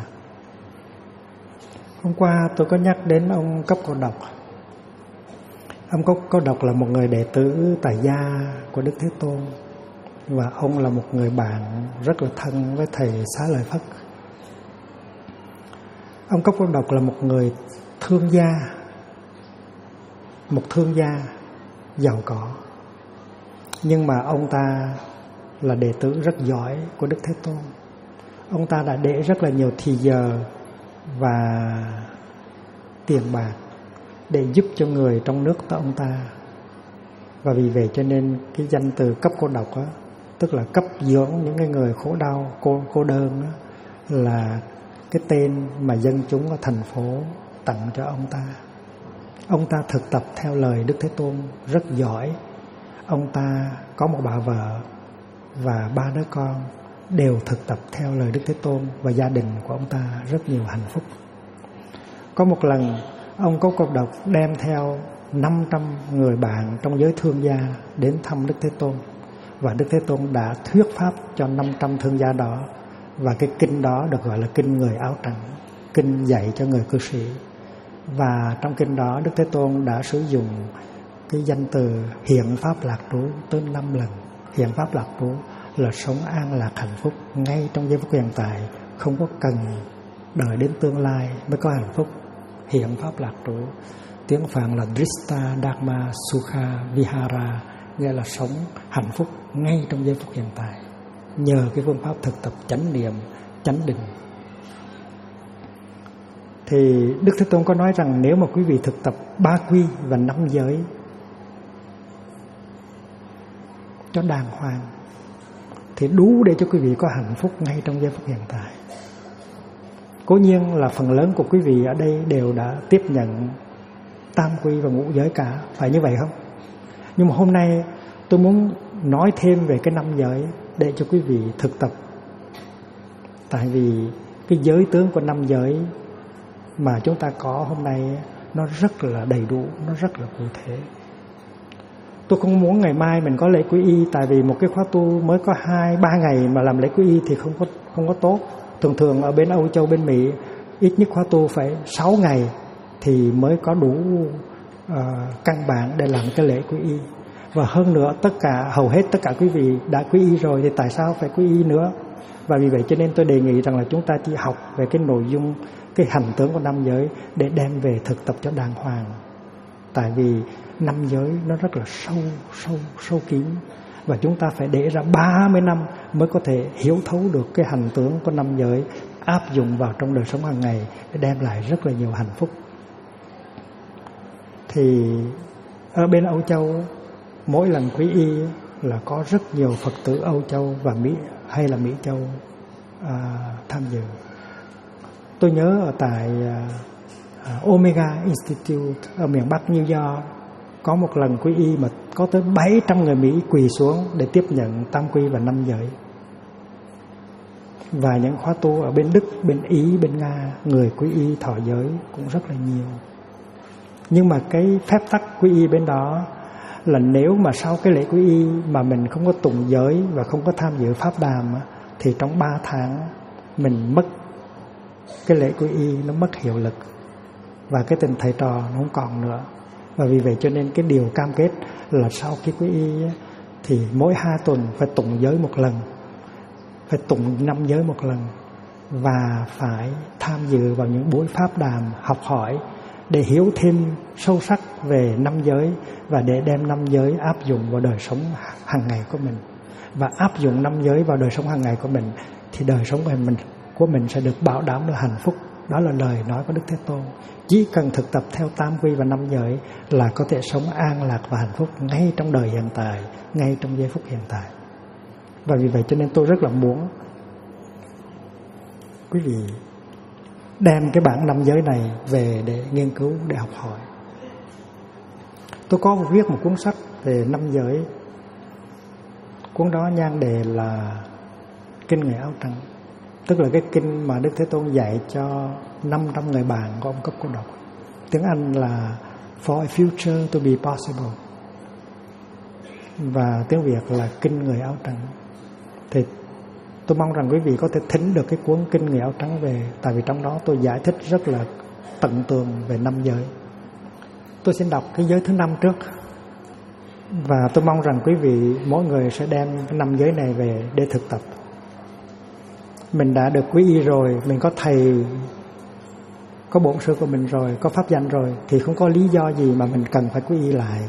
Hôm qua tôi có nhắc đến ông Cấp Cô Độc. Ông Cấp Cô Độc là một người đệ tử tại gia của Đức Thế Tôn, và ông là một người bạn rất là thân với thầy Xá Lợi Phất. Ông Cấp Cô Độc là một người thương gia giàu có, nhưng mà ông ta là đệ tử rất giỏi của Đức Thế Tôn. Ông ta đã để rất là nhiều thì giờ và tiền bạc để giúp cho người trong nước của ông ta. Và vì vậy cho nên cái danh từ Cấp Cô Độc á, tức là cấp dưỡng những cái người khổ đau, cô đơn á, là cái tên mà dân chúng ở thành phố tặng cho ông ta. Ông ta thực tập theo lời Đức Thế Tôn rất giỏi. Ông ta có một bà vợ và 3 đứa con đều thực tập theo lời Đức Thế Tôn, và gia đình của ông ta rất nhiều hạnh phúc. Có một lần ông Cấp Cô Độc đem theo 500 người bạn trong giới thương gia đến thăm Đức Thế Tôn, và Đức Thế Tôn đã thuyết pháp cho 500 thương gia đó. Và cái kinh đó được gọi là kinh người áo trắng, kinh dạy cho người cư sĩ. Và trong kinh đó Đức Thế Tôn đã sử dụng cái danh từ hiện pháp lạc trú tới 5 lần. Hiện pháp lạc trú là sống an lạc hạnh phúc ngay trong giây phút hiện tại, không có cần đợi đến tương lai mới có hạnh phúc. Hiện pháp lạc trú, tiếng Phạn là Drista Dharma Sukha Vihara, nghĩa là sống hạnh phúc ngay trong giây phút hiện tại, nhờ cái phương pháp thực tập chánh niệm, chánh định. Thì Đức Thế Tôn có nói rằng nếu mà quý vị thực tập 3 quy và 5 giới cho đàng hoàng thì đủ để cho quý vị có hạnh phúc ngay trong giây phút hiện tại. Cố nhiên là phần lớn của quý vị ở đây đều đã tiếp nhận tam quy và ngũ giới cả, phải như vậy không? Nhưng mà hôm nay tôi muốn nói thêm về cái 5 giới để cho quý vị thực tập. Tại vì cái giới tướng của 5 giới mà chúng ta có hôm nay nó rất là đầy đủ, nó rất là cụ thể. Tôi không muốn ngày mai mình có lễ quy y, tại vì một cái khóa tu mới có 2-3 ngày mà làm lễ quy y thì không có tốt. Thường ở bên Âu Châu, bên Mỹ, ít nhất khóa tu phải 6 ngày thì mới có đủ căn bản để làm cái lễ quy y. Và hơn nữa, hầu hết tất cả quý vị đã quy y rồi thì tại sao phải quy y nữa? Và vì vậy cho nên tôi đề nghị rằng là chúng ta chỉ học về cái nội dung, cái hành tướng của 5 giới để đem về thực tập cho đàng hoàng. Tại vì 5 giới nó rất là sâu kín, và chúng ta phải để ra 30 năm mới có thể hiểu thấu được cái hành tướng của 5 giới, áp dụng vào trong đời sống hàng ngày để đem lại rất là nhiều hạnh phúc. Thì ở bên Âu Châu, mỗi lần quy y là có rất nhiều Phật tử Âu Châu và Mỹ hay là Mỹ Châu tham dự. Tôi nhớ ở tại Omega Institute ở miền Bắc New York, có một lần quy y mà có tới 700 người Mỹ quỳ xuống để tiếp nhận tam quy và năm giới. Và những khóa tu ở bên Đức, bên Ý, bên Nga, người quy y thọ giới cũng rất là nhiều. Nhưng mà cái phép tắc quy y bên đó là nếu mà sau cái lễ quy y mà mình không có tụng giới và không có tham dự pháp đàm thì trong 3 tháng mình mất cái lễ quy y, nó mất hiệu lực và cái tình thầy trò nó không còn nữa. Và vì vậy cho nên cái điều cam kết là sau khi quy y thì mỗi 2 tuần phải tụng giới một lần, phải tụng 5 giới một lần, và phải tham dự vào những buổi pháp đàm học hỏi để hiểu thêm sâu sắc về 5 giới và để đem 5 giới áp dụng vào đời sống hàng ngày của mình. Và áp dụng 5 giới vào đời sống hàng ngày của mình thì đời sống của mình sẽ được bảo đảm là hạnh phúc. Đó là lời nói của Đức Thế Tôn. Chỉ cần thực tập theo tam quy và 5 giới là có thể sống an lạc và hạnh phúc ngay trong đời hiện tại, ngay trong giây phút hiện tại. Và vì vậy cho nên tôi rất là muốn quý vị đem cái bản 5 giới này về để nghiên cứu, để học hỏi. Tôi có viết một cuốn sách về 5 giới. Cuốn đó nhan đề là Kinh Người Áo Trắng, tức là cái kinh mà Đức Thế Tôn dạy cho 500 người bạn của ông Cấp Cô Độc. Tiếng Anh là For a Future to be Possible, và tiếng Việt là Kinh Người Áo Trắng. Thì tôi mong rằng quý vị có thể thính được cái cuốn Kinh Người Áo Trắng về, tại vì trong đó tôi giải thích rất là tận tường về 5 giới. Tôi xin đọc cái giới thứ 5 trước, và tôi mong rằng quý vị mỗi người sẽ đem 5 giới này về để thực tập. Mình đã được quy y rồi, mình có thầy, có bổn sư của mình rồi, có pháp danh rồi, thì không có lý do gì mà mình cần phải quy y lại.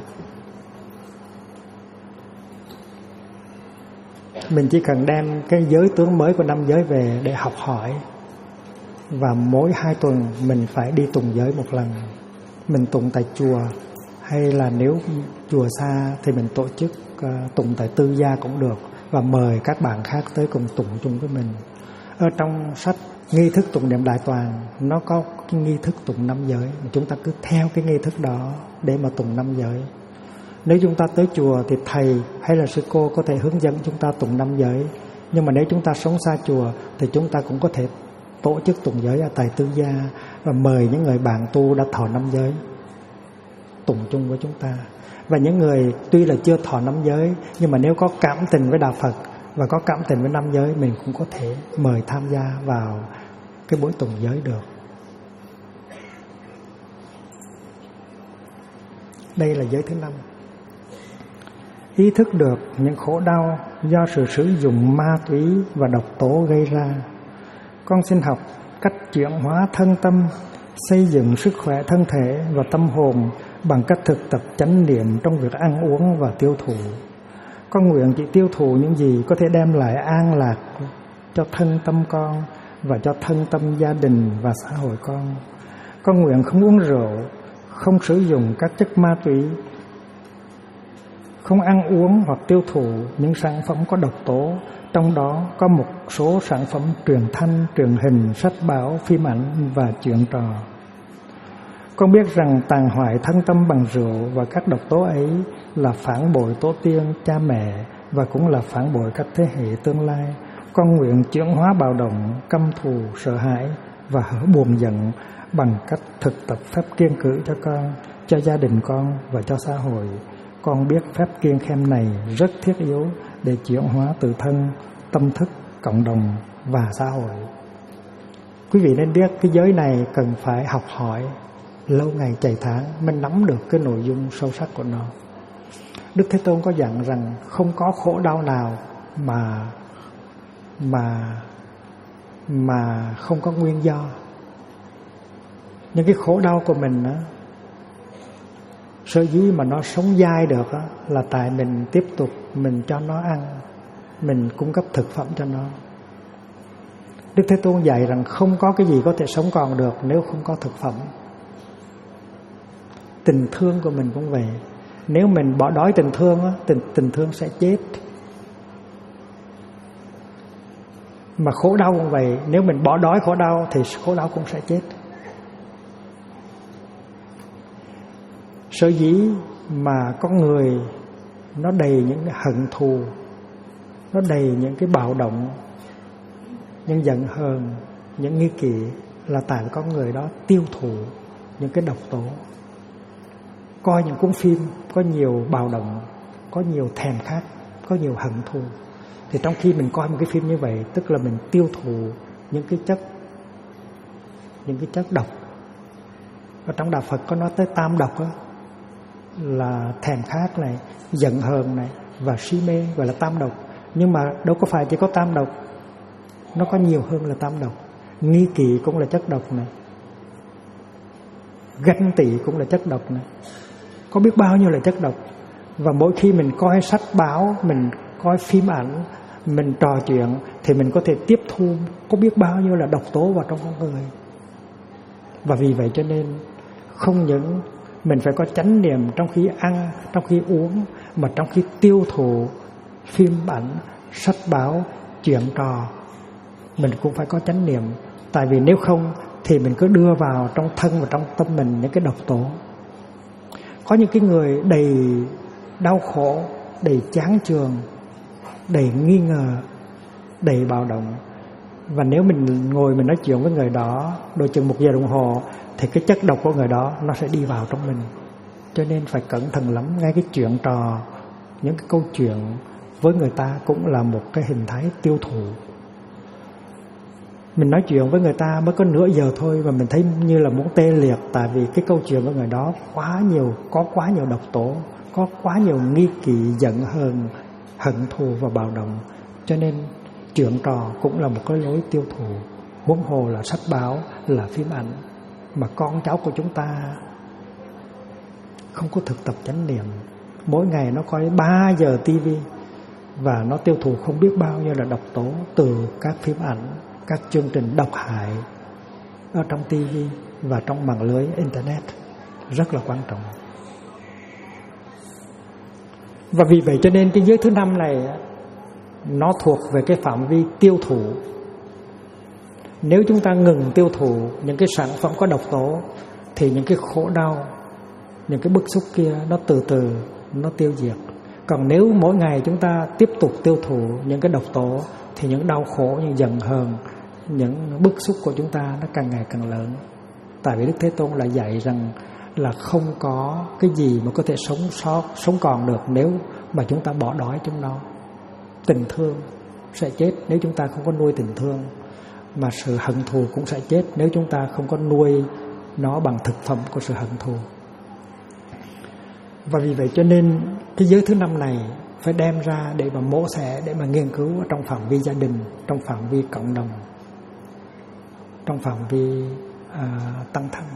Mình chỉ cần đem cái giới tướng mới của 5 giới về để học hỏi. Và mỗi 2 tuần mình phải đi tụng giới một lần. Mình tụng tại chùa, hay là nếu chùa xa thì mình tổ chức tụng tại tư gia cũng được, và mời các bạn khác tới cùng tụng chung với mình. Ở trong sách nghi thức tụng niệm Đại Toàn, nó có cái nghi thức tụng 5 giới, chúng ta cứ theo cái nghi thức đó để mà tụng 5 giới. Nếu chúng ta tới chùa thì thầy hay là sư cô có thể hướng dẫn chúng ta tụng 5 giới. Nhưng mà nếu chúng ta sống xa chùa thì chúng ta cũng có thể tổ chức tụng giới ở tại tư gia và mời những người bạn tu đã thọ 5 giới tụng chung với chúng ta. Và những người tuy là chưa thọ 5 giới nhưng mà nếu có cảm tình với Đạo Phật và có cảm tình với 5 giới, mình cũng có thể mời tham gia vào cái buổi tụng giới được. Đây là giới thứ 5. Ý thức được những khổ đau do sự sử dụng ma túy và độc tố gây ra. Con xin học cách chuyển hóa thân tâm, xây dựng sức khỏe thân thể và tâm hồn bằng cách thực tập chánh niệm trong việc ăn uống và tiêu thụ. Con nguyện chỉ tiêu thụ những gì có thể đem lại an lạc cho thân tâm con và cho thân tâm gia đình và xã hội con. Con nguyện không uống rượu, không sử dụng các chất ma túy, không ăn uống hoặc tiêu thụ những sản phẩm có độc tố, trong đó có một số sản phẩm truyền thanh, truyền hình, sách báo, phim ảnh và chuyện trò. Con biết rằng tàn hoại thân tâm bằng rượu và các độc tố ấy là phản bội tổ tiên, cha mẹ và cũng là phản bội các thế hệ tương lai. Con nguyện chuyển hóa bạo động, căm thù, sợ hãi và buồn giận bằng cách thực tập phép kiêng cữ cho con, cho gia đình con và cho xã hội. Con biết phép kiêng khem này rất thiết yếu để chuyển hóa tự thân, tâm thức, cộng đồng và xã hội. Quý vị nên biết cái giới này cần phải học hỏi lâu ngày chạy tháng mới nắm được cái nội dung sâu sắc của nó. Đức Thế Tôn có dặn rằng không có khổ đau nào mà không có nguyên do. Những cái khổ đau của mình á, sở dĩ mà nó sống dai được á, là tại mình tiếp tục mình cho nó ăn, mình cung cấp thực phẩm cho nó. Đức Thế Tôn dạy rằng không có cái gì có thể sống còn được nếu không có thực phẩm. Tình thương của mình cũng vậy. Nếu mình bỏ đói tình thương á, tình thương sẽ chết. Mà khổ đau cũng vậy. Nếu mình bỏ đói khổ đau thì khổ đau cũng sẽ chết. Sở dĩ mà con người nó đầy những hận thù, nó đầy những cái bạo động, những giận hờn, những nghi kỵ, là tại vì con người đó tiêu thụ những cái độc tố. Coi những cuốn phim có nhiều bạo động, có nhiều thèm khát, có nhiều hận thù, thì trong khi mình coi một cái phim như vậy, tức là mình tiêu thụ những cái chất độc. Ở trong đạo Phật có nói tới tam độc đó, là thèm khát này, giận hờn này và si mê, gọi là tam độc. Nhưng mà đâu có phải chỉ có tam độc, nó có nhiều hơn là tam độc. Nghi kỵ cũng là chất độc này, ganh tị cũng là chất độc này, có biết bao nhiêu là chất độc. Và mỗi khi mình coi sách báo, mình coi phim ảnh, mình trò chuyện, thì mình có thể tiếp thu có biết bao nhiêu là độc tố vào trong con người. Và vì vậy cho nên không những mình phải có chánh niệm trong khi ăn, trong khi uống, mà trong khi tiêu thụ phim ảnh, sách báo, chuyện trò, mình cũng phải có chánh niệm. Tại vì nếu không thì mình cứ đưa vào trong thân và trong tâm mình những cái độc tố. Có những cái người đầy đau khổ, đầy chán chường, đầy nghi ngờ, đầy bạo động. Và nếu mình ngồi mình nói chuyện với người đó đôi chừng 1 giờ đồng hồ, thì cái chất độc của người đó nó sẽ đi vào trong mình. Cho nên phải cẩn thận lắm. Ngay cái chuyện trò, những cái câu chuyện với người ta cũng là một cái hình thái tiêu thụ. Mình nói chuyện với người ta mới có nửa giờ thôi mà mình thấy như là muốn tê liệt. Tại vì cái câu chuyện của người đó có quá nhiều độc tố, có quá nhiều nghi kỵ, giận hờn, hận thù và bạo động. Cho nên chuyện trò cũng là một cái lối tiêu thụ. Huống hồ là sách báo, là phim ảnh. Mà con cháu của chúng ta không có thực tập chánh niệm, mỗi ngày nó coi 3 giờ tivi, và nó tiêu thụ không biết bao nhiêu là độc tố từ các phim ảnh, các chương trình độc hại ở trong tivi và trong mạng lưới internet, rất là quan trọng. Và vì vậy cho nên cái giới thứ 5 này nó thuộc về cái phạm vi tiêu thụ. Nếu chúng ta ngừng tiêu thụ những cái sản phẩm có độc tố, thì những cái khổ đau, những cái bức xúc kia nó từ từ nó tiêu diệt. Còn nếu mỗi ngày chúng ta tiếp tục tiêu thụ những cái độc tố, thì những đau khổ, những giận hờn, những bức xúc của chúng ta nó càng ngày càng lớn. Tại vì Đức Thế Tôn là dạy rằng là không có cái gì mà có thể sống còn được nếu mà chúng ta bỏ đói chúng nó. Tình thương sẽ chết nếu chúng ta không có nuôi tình thương, mà sự hận thù cũng sẽ chết nếu chúng ta không có nuôi nó bằng thực phẩm của sự hận thù. Và vì vậy cho nên cái giới thứ 5 này phải đem ra để mà mổ xẻ, để mà nghiên cứu ở trong phạm vi gia đình, trong phạm vi cộng đồng, trong phạm vi tăng thân.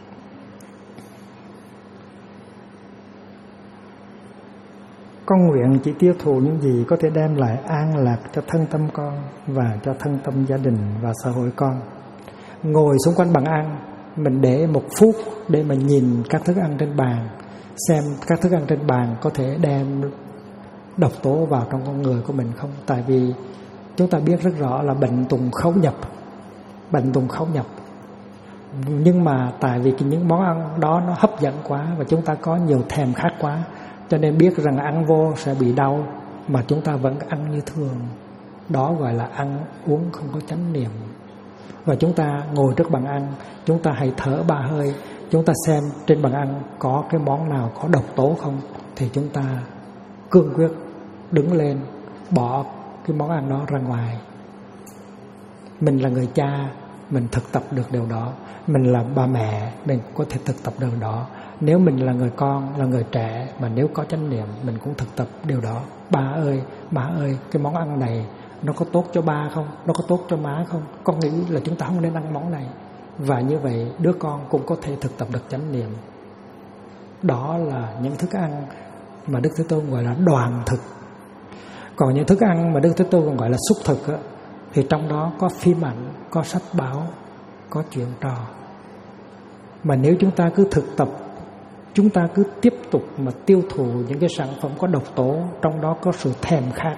Con nguyện chỉ tiêu thụ những gì có thể đem lại an lạc cho thân tâm con và cho thân tâm gia đình và xã hội con. Ngồi xung quanh bàn ăn, mình để 1 phút để mà nhìn các thức ăn trên bàn, xem các thức ăn trên bàn có thể đem độc tố vào trong con người của mình không. Tại vì chúng ta biết rất rõ là bệnh tùng khẩu nhập. Nhưng mà tại vì những món ăn đó nó hấp dẫn quá và chúng ta có nhiều thèm khát quá, cho nên biết rằng ăn vô sẽ bị đau mà chúng ta vẫn ăn như thường. Đó gọi là ăn uống không có chánh niệm. Và chúng ta ngồi trước bàn ăn, chúng ta hãy thở 3 hơi, chúng ta xem trên bàn ăn có cái món nào có độc tố không, thì chúng ta cương quyết đứng lên bỏ cái món ăn đó ra ngoài. Mình là người cha, mình thực tập được điều đó. Mình là bà mẹ, mình có thể thực tập điều đó. Nếu mình là người con, là người trẻ, mà nếu có chánh niệm, mình cũng thực tập điều đó. Ba ơi, cái món ăn này nó có tốt cho ba không? Nó có tốt cho má không? Con nghĩ là chúng ta không nên ăn món này. Và như vậy đứa con cũng có thể thực tập được chánh niệm. Đó là những thức ăn mà Đức Thế Tôn gọi là đoàn thực. Còn những thức ăn mà Đức Thế Tôn còn gọi là xúc thực á, thì trong đó có phim ảnh, có sách báo, có chuyện trò. Mà nếu chúng ta cứ thực tập, chúng ta cứ tiếp tục mà tiêu thụ những cái sản phẩm có độc tố, trong đó có sự thèm khát,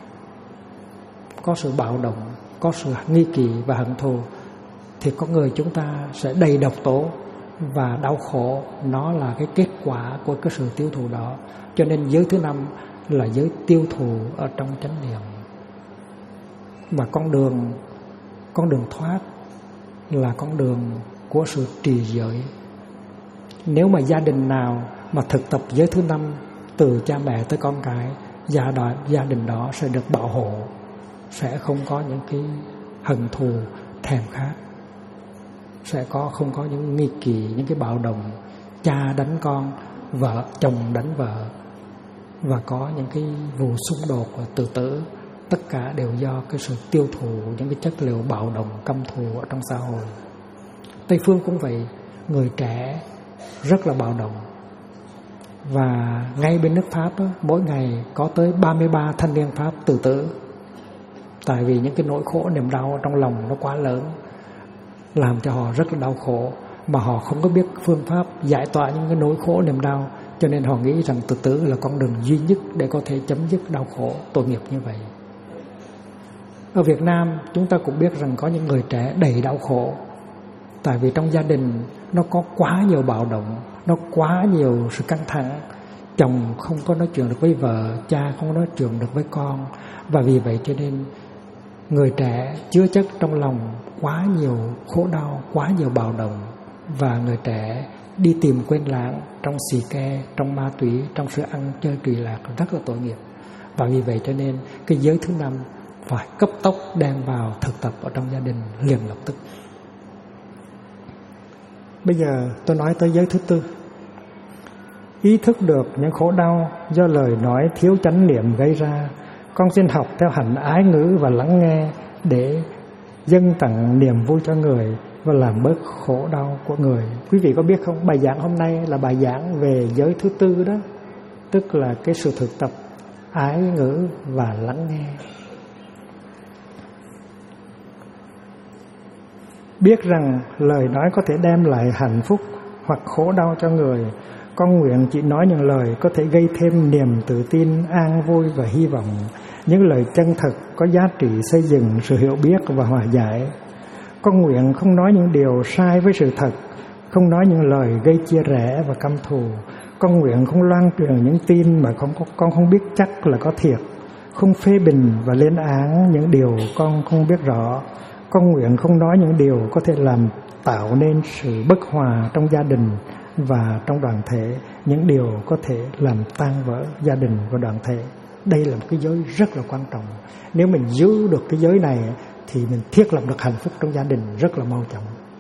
có sự bạo động, có sự nghi kỵ và hận thù, thì con người chúng ta sẽ đầy độc tố và đau khổ. Nó là cái kết quả của cái sự tiêu thụ đó. Cho nên giới thứ 5 là giới tiêu thụ ở trong chánh niệm. Và con đường thoát là con đường của sự trì giới. Nếu mà gia đình nào mà thực tập giới thứ 5 từ cha mẹ tới con cái, gia đình đó sẽ được bảo hộ, sẽ không có những cái hận thù thèm khát, sẽ không có những nghi kỵ, những cái bạo động, cha đánh con, chồng đánh vợ, và có những cái vụ xung đột và tự tử. Tất cả đều do cái sự tiêu thụ những cái chất liệu bạo động, căm thù ở trong xã hội. Tây phương cũng vậy, người trẻ rất là bạo động. Và ngay bên nước Pháp đó, mỗi ngày có tới 33 thanh niên Pháp tự tử. Tại vì những cái nỗi khổ niềm đau trong lòng nó quá lớn, làm cho họ rất là đau khổ, mà họ không có biết phương pháp giải tỏa những cái nỗi khổ niềm đau, cho nên họ nghĩ rằng tự tử là con đường duy nhất để có thể chấm dứt đau khổ tội nghiệp như vậy. Ở Việt Nam chúng ta cũng biết rằng có những người trẻ đầy đau khổ, tại vì trong gia đình nó có quá nhiều bạo động, nó quá nhiều sự căng thẳng. Chồng không có nói chuyện được với vợ, cha không nói chuyện được với con, và vì vậy cho nên người trẻ chứa chất trong lòng quá nhiều khổ đau, quá nhiều bạo động, và người trẻ đi tìm quên lãng trong xì ke, trong ma túy, trong sự ăn chơi trụy lạc rất là tội nghiệp. Và vì vậy cho nên cái giới thứ 5 phải cấp tốc đem vào thực tập ở trong gia đình liền lập tức. Bây giờ tôi nói tới giới thứ 4. Ý thức được những khổ đau do lời nói thiếu chánh niệm gây ra, con xin học theo hành ái ngữ và lắng nghe để dâng tặng niềm vui cho người và làm bớt khổ đau của người. Quý vị có biết không, bài giảng hôm nay là bài giảng về giới thứ 4 đó, tức là cái sự thực tập ái ngữ và lắng nghe. Biết rằng lời nói có thể đem lại hạnh phúc hoặc khổ đau cho người, con nguyện chỉ nói những lời có thể gây thêm niềm tự tin, an vui và hy vọng, những lời chân thật có giá trị xây dựng sự hiểu biết và hòa giải. Con nguyện không nói những điều sai với sự thật, không nói những lời gây chia rẽ và căm thù. Con nguyện không loan truyền những tin mà con không biết chắc là có thiệt, không phê bình và lên án những điều con không biết rõ. Con nguyện không nói những điều có thể làm tạo nên sự bất hòa trong gia đình và trong đoàn thể, những điều có thể làm tan vỡ gia đình và đoàn thể. Đây là một cái giới rất là quan trọng. Nếu mình giữ được cái giới này thì mình thiết lập được hạnh phúc trong gia đình rất là mau chóng.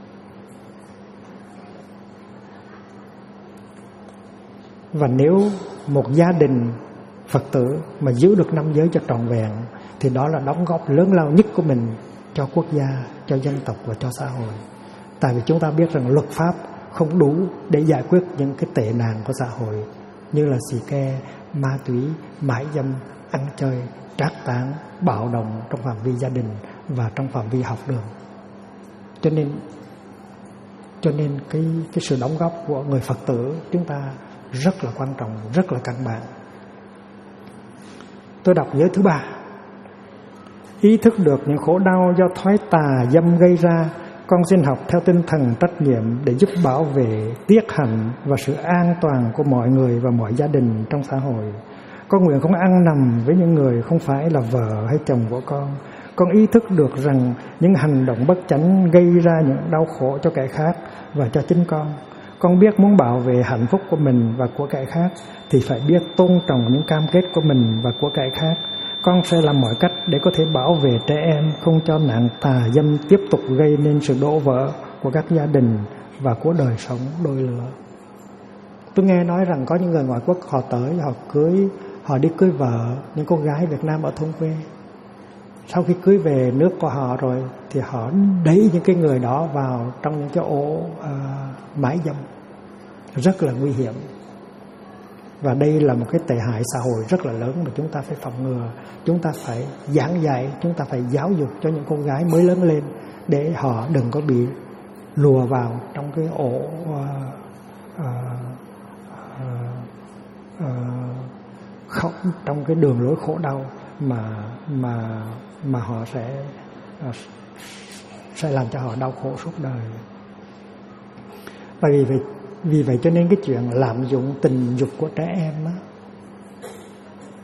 Và nếu một gia đình Phật tử mà giữ được 5 giới cho trọn vẹn thì đó là đóng góp lớn lao nhất của mình cho quốc gia, cho dân tộc và cho xã hội. Tại vì chúng ta biết rằng luật pháp không đủ để giải quyết những cái tệ nạn của xã hội như là xì ke, ma túy, mại dâm, ăn chơi, trác táng, bạo động trong phạm vi gia đình và trong phạm vi học đường. Cho nên cái sự đóng góp của người Phật tử chúng ta rất là quan trọng, rất là căn bản. Tôi đọc giới thứ 3. Ý thức được những khổ đau do thói tà dâm gây ra, con xin học theo tinh thần trách nhiệm để giúp bảo vệ tiết hạnh và sự an toàn của mọi người và mọi gia đình trong xã hội. Con nguyện không ăn nằm với những người không phải là vợ hay chồng của con. Con ý thức được rằng những hành động bất chánh gây ra những đau khổ cho kẻ khác và cho chính con. Con biết muốn bảo vệ hạnh phúc của mình và của kẻ khác thì phải biết tôn trọng những cam kết của mình và của kẻ khác. Con sẽ làm mọi cách để có thể bảo vệ trẻ em, không cho nạn tà dâm tiếp tục gây nên sự đổ vỡ của các gia đình và của đời sống đôi lứa. Tôi nghe nói rằng có những người ngoại quốc họ tới, họ đi cưới vợ, những cô gái Việt Nam ở thôn quê. Sau khi cưới về nước của họ rồi thì họ đẩy những cái người đó vào trong những cái ổ mãi dâm rất là nguy hiểm. Và đây là một cái tệ hại xã hội rất là lớn mà chúng ta phải phòng ngừa. Chúng ta phải giảng dạy, chúng ta phải giáo dục cho những cô gái mới lớn lên để họ đừng có bị lùa vào trong cái ổ trong cái đường lối khổ đau mà họ sẽ làm cho họ đau khổ suốt đời. Và vì vậy cho nên cái chuyện lạm dụng tình dục của trẻ em á,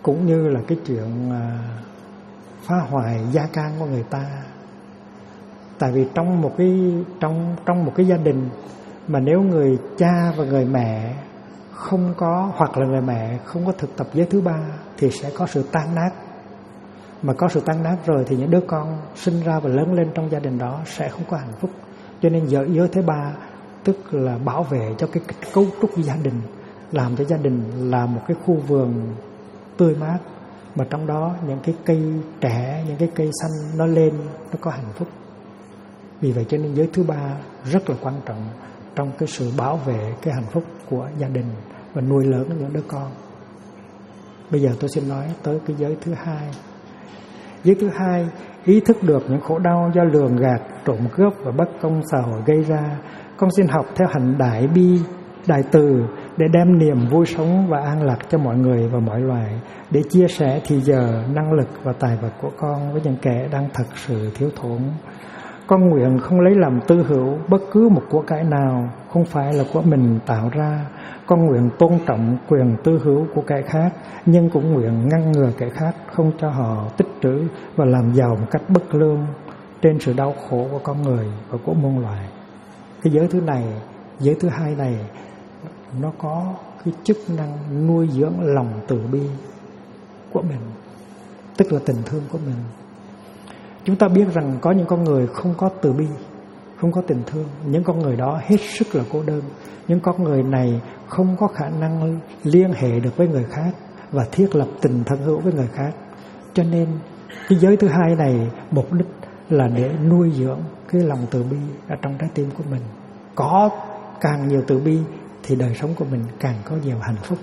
cũng như là cái chuyện phá hoại gia can của người ta. Tại vì trong một cái gia đình mà nếu người cha và người mẹ không có, hoặc là người mẹ không có thực tập giới thứ ba, thì sẽ có sự tan nát. Mà có sự tan nát rồi thì những đứa con sinh ra và lớn lên trong gia đình đó sẽ không có hạnh phúc. Cho nên giới thứ ba tức là bảo vệ cho cái cấu trúc gia đình, làm cho gia đình là một cái khu vườn tươi mát, mà trong đó những cái cây trẻ, những cái cây xanh nó lên, nó có hạnh phúc. Vì vậy cho nên giới thứ ba rất là quan trọng trong cái sự bảo vệ cái hạnh phúc của gia đình và nuôi lớn những đứa con. Bây giờ tôi xin nói tới cái giới thứ hai. Giới thứ hai, ý thức được những khổ đau do lường gạt, trộm cướp và bất công xã hội gây ra. Con xin học theo hành đại bi, đại từ để đem niềm vui sống và an lạc cho mọi người và mọi loài, để chia sẻ thì giờ, năng lực và tài vật của con với những kẻ đang thật sự thiếu thốn. Con nguyện không lấy làm tư hữu bất cứ một của cải nào không phải là của mình tạo ra. Con nguyện tôn trọng quyền tư hữu của kẻ khác, nhưng cũng nguyện ngăn ngừa kẻ khác không cho họ tích trữ và làm giàu một cách bất lương trên sự đau khổ của con người và của muôn loài. Cái giới thứ này, giới thứ hai này, nó có cái chức năng nuôi dưỡng lòng từ bi của mình, tức là tình thương của mình. Chúng ta biết rằng có những con người không có từ bi, không có tình thương. Những con người đó hết sức là cô đơn. Những con người này không có khả năng liên hệ được với người khác và thiết lập tình thân hữu với người khác. Cho nên cái giới thứ hai này mục đích là để nuôi dưỡng cái lòng từ bi ở trong trái tim của mình. Có càng nhiều từ bi thì đời sống của mình càng có nhiều hạnh phúc.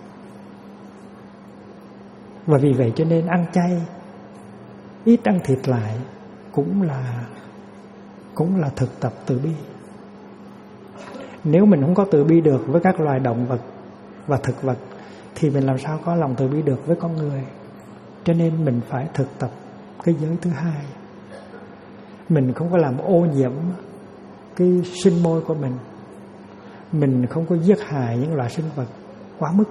Và vì vậy cho nên ăn chay, ít ăn thịt lại cũng là thực tập từ bi. Nếu mình không có từ bi được với các loài động vật và thực vật thì mình làm sao có lòng từ bi được với con người. Cho nên mình phải thực tập cái giới thứ hai. Mình không có làm ô nhiễm cái sinh môi của mình. Mình không có giết hại những loài sinh vật quá mức.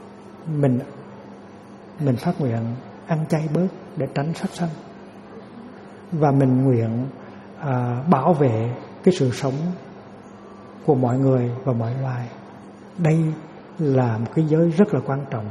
Mình phát nguyện ăn chay bớt để tránh sát sanh. Và mình nguyện bảo vệ cái sự sống của mọi người và mọi loài. Đây là một cái giới rất là quan trọng.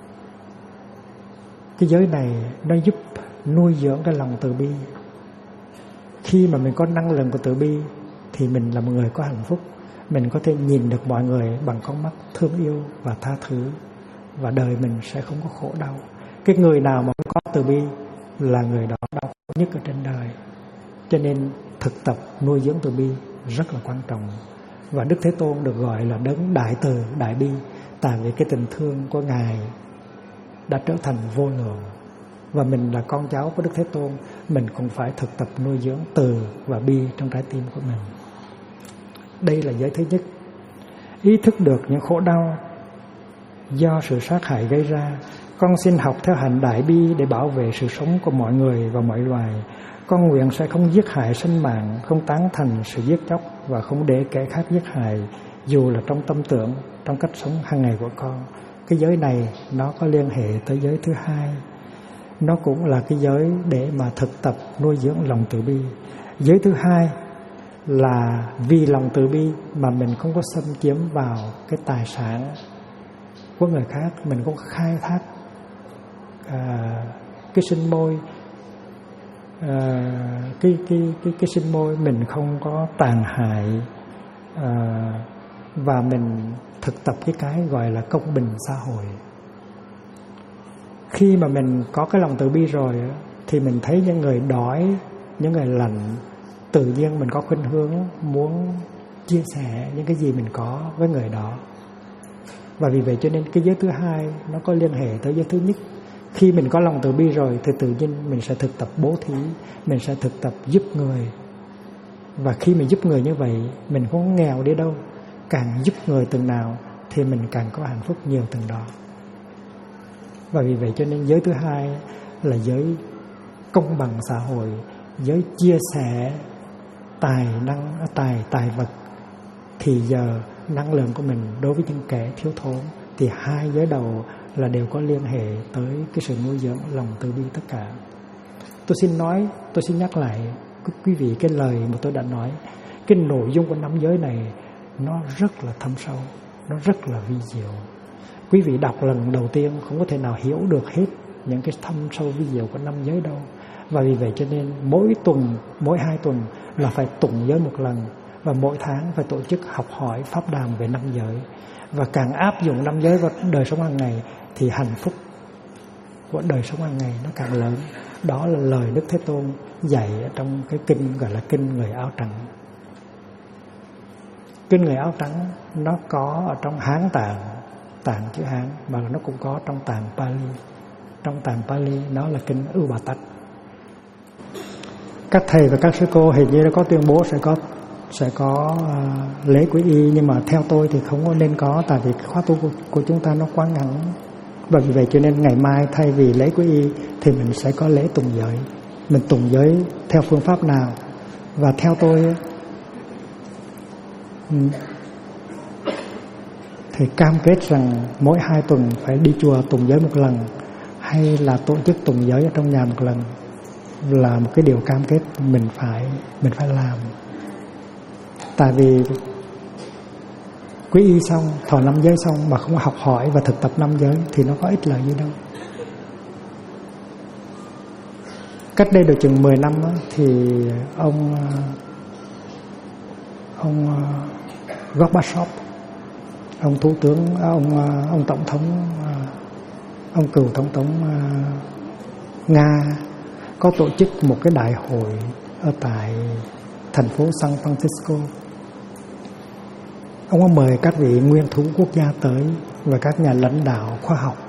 Cái giới này nó giúp nuôi dưỡng cái lòng từ bi. Khi mà mình có năng lượng của từ bi thì mình là một người có hạnh phúc. Mình có thể nhìn được mọi người bằng con mắt thương yêu và tha thứ, và đời mình sẽ không có khổ đau. Cái người nào mà có từ bi là người đó đau khổ nhất ở trên đời. Cho nên thực tập nuôi dưỡng từ bi rất là quan trọng. Và Đức Thế Tôn được gọi là đấng đại từ, đại bi, tại vì cái tình thương của Ngài đã trở thành vô lượng. Và mình là con cháu của Đức Thế Tôn, mình cũng phải thực tập nuôi dưỡng từ và bi trong trái tim của mình. Đây là giới thứ nhất. Ý thức được những khổ đau do sự sát hại gây ra. Con xin học theo hành đại bi để bảo vệ sự sống của mọi người và mọi loài. Con nguyện sẽ không giết hại sinh mạng, không tán thành sự giết chóc và không để kẻ khác giết hại, dù là trong tâm tưởng, trong cách sống hàng ngày của con. Cái giới này nó có liên hệ tới giới thứ hai. Nó cũng là cái giới để mà thực tập nuôi dưỡng lòng từ bi. Giới thứ hai là vì lòng từ bi mà mình không có xâm chiếm vào cái tài sản của người khác, mình không khai thác cái sinh môi, cái sinh môi mình không có tàn hại, và mình thực tập cái gọi là công bình xã hội. Khi mà mình có cái lòng từ bi rồi thì mình thấy những người đói, những người lạnh, tự nhiên mình có khuynh hướng muốn chia sẻ những cái gì mình có với người đó. Và vì vậy cho nên cái giới thứ hai nó có liên hệ tới giới thứ nhất. Khi mình có lòng từ bi rồi thì tự nhiên mình sẽ thực tập bố thí, mình sẽ thực tập giúp người. Và khi mình giúp người như vậy, mình không nghèo đi đâu. Càng giúp người từng nào thì mình càng có hạnh phúc nhiều từng đó. Và vì vậy cho nên giới thứ hai là giới công bằng xã hội, giới chia sẻ tài vật, thì giờ năng lượng của mình đối với những kẻ thiếu thốn. Thì hai giới đầu là đều có liên hệ tới cái sự nuôi dưỡng lòng từ bi tất cả. Tôi xin nhắc lại quý vị cái lời mà tôi đã nói. Cái nội dung của 5 giới này nó rất là thâm sâu, nó rất là vi diệu. Quý vị đọc lần đầu tiên không có thể nào hiểu được hết những cái thâm sâu vi diệu của 5 giới đâu. Và vì vậy cho nên mỗi 2 tuần là phải tụng giới một lần, và mỗi tháng phải tổ chức học hỏi pháp đàm về 5 giới. Và càng áp dụng 5 giới vào đời sống hàng ngày thì hạnh phúc của đời sống hàng ngày nó càng lớn. Đó là lời Đức Thế Tôn dạy trong cái kinh gọi là kinh người áo trắng. Kinh người áo trắng nó có ở trong Hán tạng chữ Hán, mà nó cũng có trong tạng Pali. Trong tạng Pali nó là kinh Ưu Bà Tắc. Các thầy và các sư cô hình như đã có tuyên bố sẽ có lễ quy y, nhưng mà theo tôi thì không có nên có, tại vì khóa tu của chúng ta nó quá ngắn. Và vì vậy cho nên ngày mai thay vì lễ quy y thì mình sẽ có lễ tùng giới. Mình tùng giới theo phương pháp nào? Và theo tôi thì cam kết rằng mỗi 2 tuần phải đi chùa tùng giới một lần, hay là tổ chức tùng giới ở trong nhà một lần, là một cái điều cam kết mình phải làm. Tại vì quy y xong, thọ 5 giới xong mà không học hỏi và thực tập 5 giới thì nó có ích lợi gì đâu. Cách đây được chừng 10 năm đó, thì ông Gorbachev, ông thủ tướng, ông tổng thống, ông cựu tổng thống Nga có tổ chức một cái đại hội ở tại thành phố San Francisco. Ông có mời các vị nguyên thủ quốc gia tới và các nhà lãnh đạo khoa học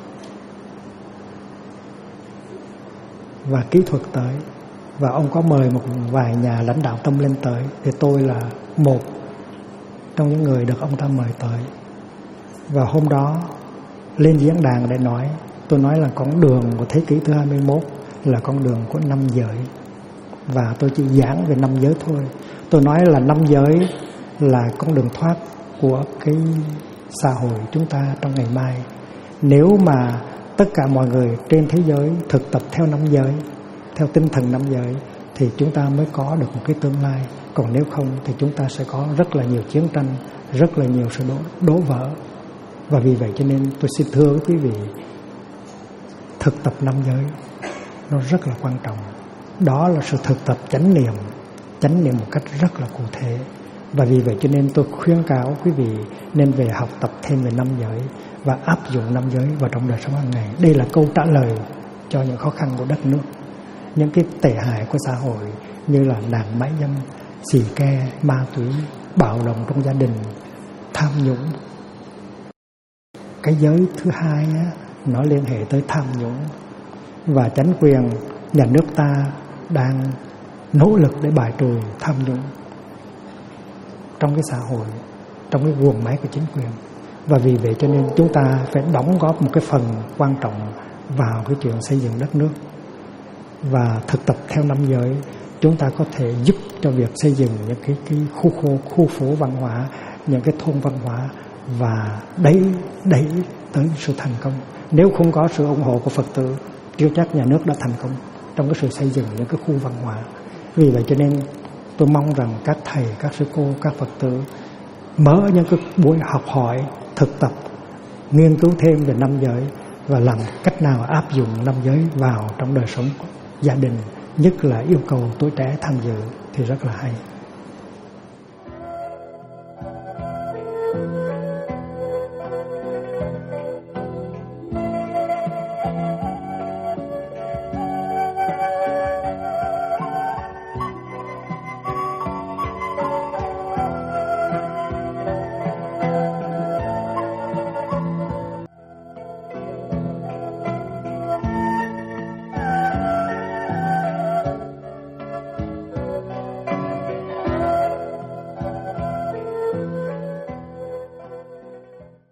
và kỹ thuật tới, và ông có mời một vài nhà lãnh đạo tâm linh tới. Thì tôi là một trong những người được ông ta mời tới. Và hôm đó lên diễn đàn để nói, tôi nói là con đường của thế kỷ thứ 21 là con đường của 5 giới. Và tôi chỉ giảng về 5 giới thôi. Tôi nói là 5 giới là con đường thoát của cái xã hội chúng ta trong ngày mai. Nếu mà tất cả mọi người trên thế giới thực tập theo 5 giới, theo tinh thần 5 giới, thì chúng ta mới có được một cái tương lai. Còn nếu không thì chúng ta sẽ có rất là nhiều chiến tranh, rất là nhiều sự đổ vỡ. Và vì vậy cho nên tôi xin thưa với quý vị, thực tập 5 giới nó rất là quan trọng. Đó là sự thực tập chánh niệm một cách rất là cụ thể. Và vì vậy cho nên tôi khuyên cáo quý vị nên về học tập thêm về 5 giới và áp dụng 5 giới vào trong đời sống hàng ngày. Đây là câu trả lời cho những khó khăn của đất nước, những cái tệ hại của xã hội như là nạn mại dâm, xì ke, ma túy, bạo động trong gia đình, tham nhũng. Cái giới thứ hai á, nó liên hệ tới tham nhũng, và chính quyền nhà nước ta đang nỗ lực để bài trừ tham nhũng trong cái xã hội, trong cái guồng máy của chính quyền. Và vì vậy cho nên chúng ta phải đóng góp một cái phần quan trọng vào cái chuyện xây dựng đất nước. Và thực tập theo 5 giới, chúng ta có thể giúp cho việc xây dựng những cái khu phố văn hóa, những cái thôn văn hóa, và đẩy tới sự thành công. Nếu không có sự ủng hộ của Phật tử, chưa chắc nhà nước đã thành công trong cái sự xây dựng những cái khu văn hóa. Vì vậy cho nên tôi mong rằng các thầy, các sư cô, các Phật tử mở những cái buổi học hỏi, thực tập, nghiên cứu thêm về 5 giới và làm cách nào áp dụng 5 giới vào trong đời sống gia đình, nhất là yêu cầu tuổi trẻ tham dự thì rất là hay.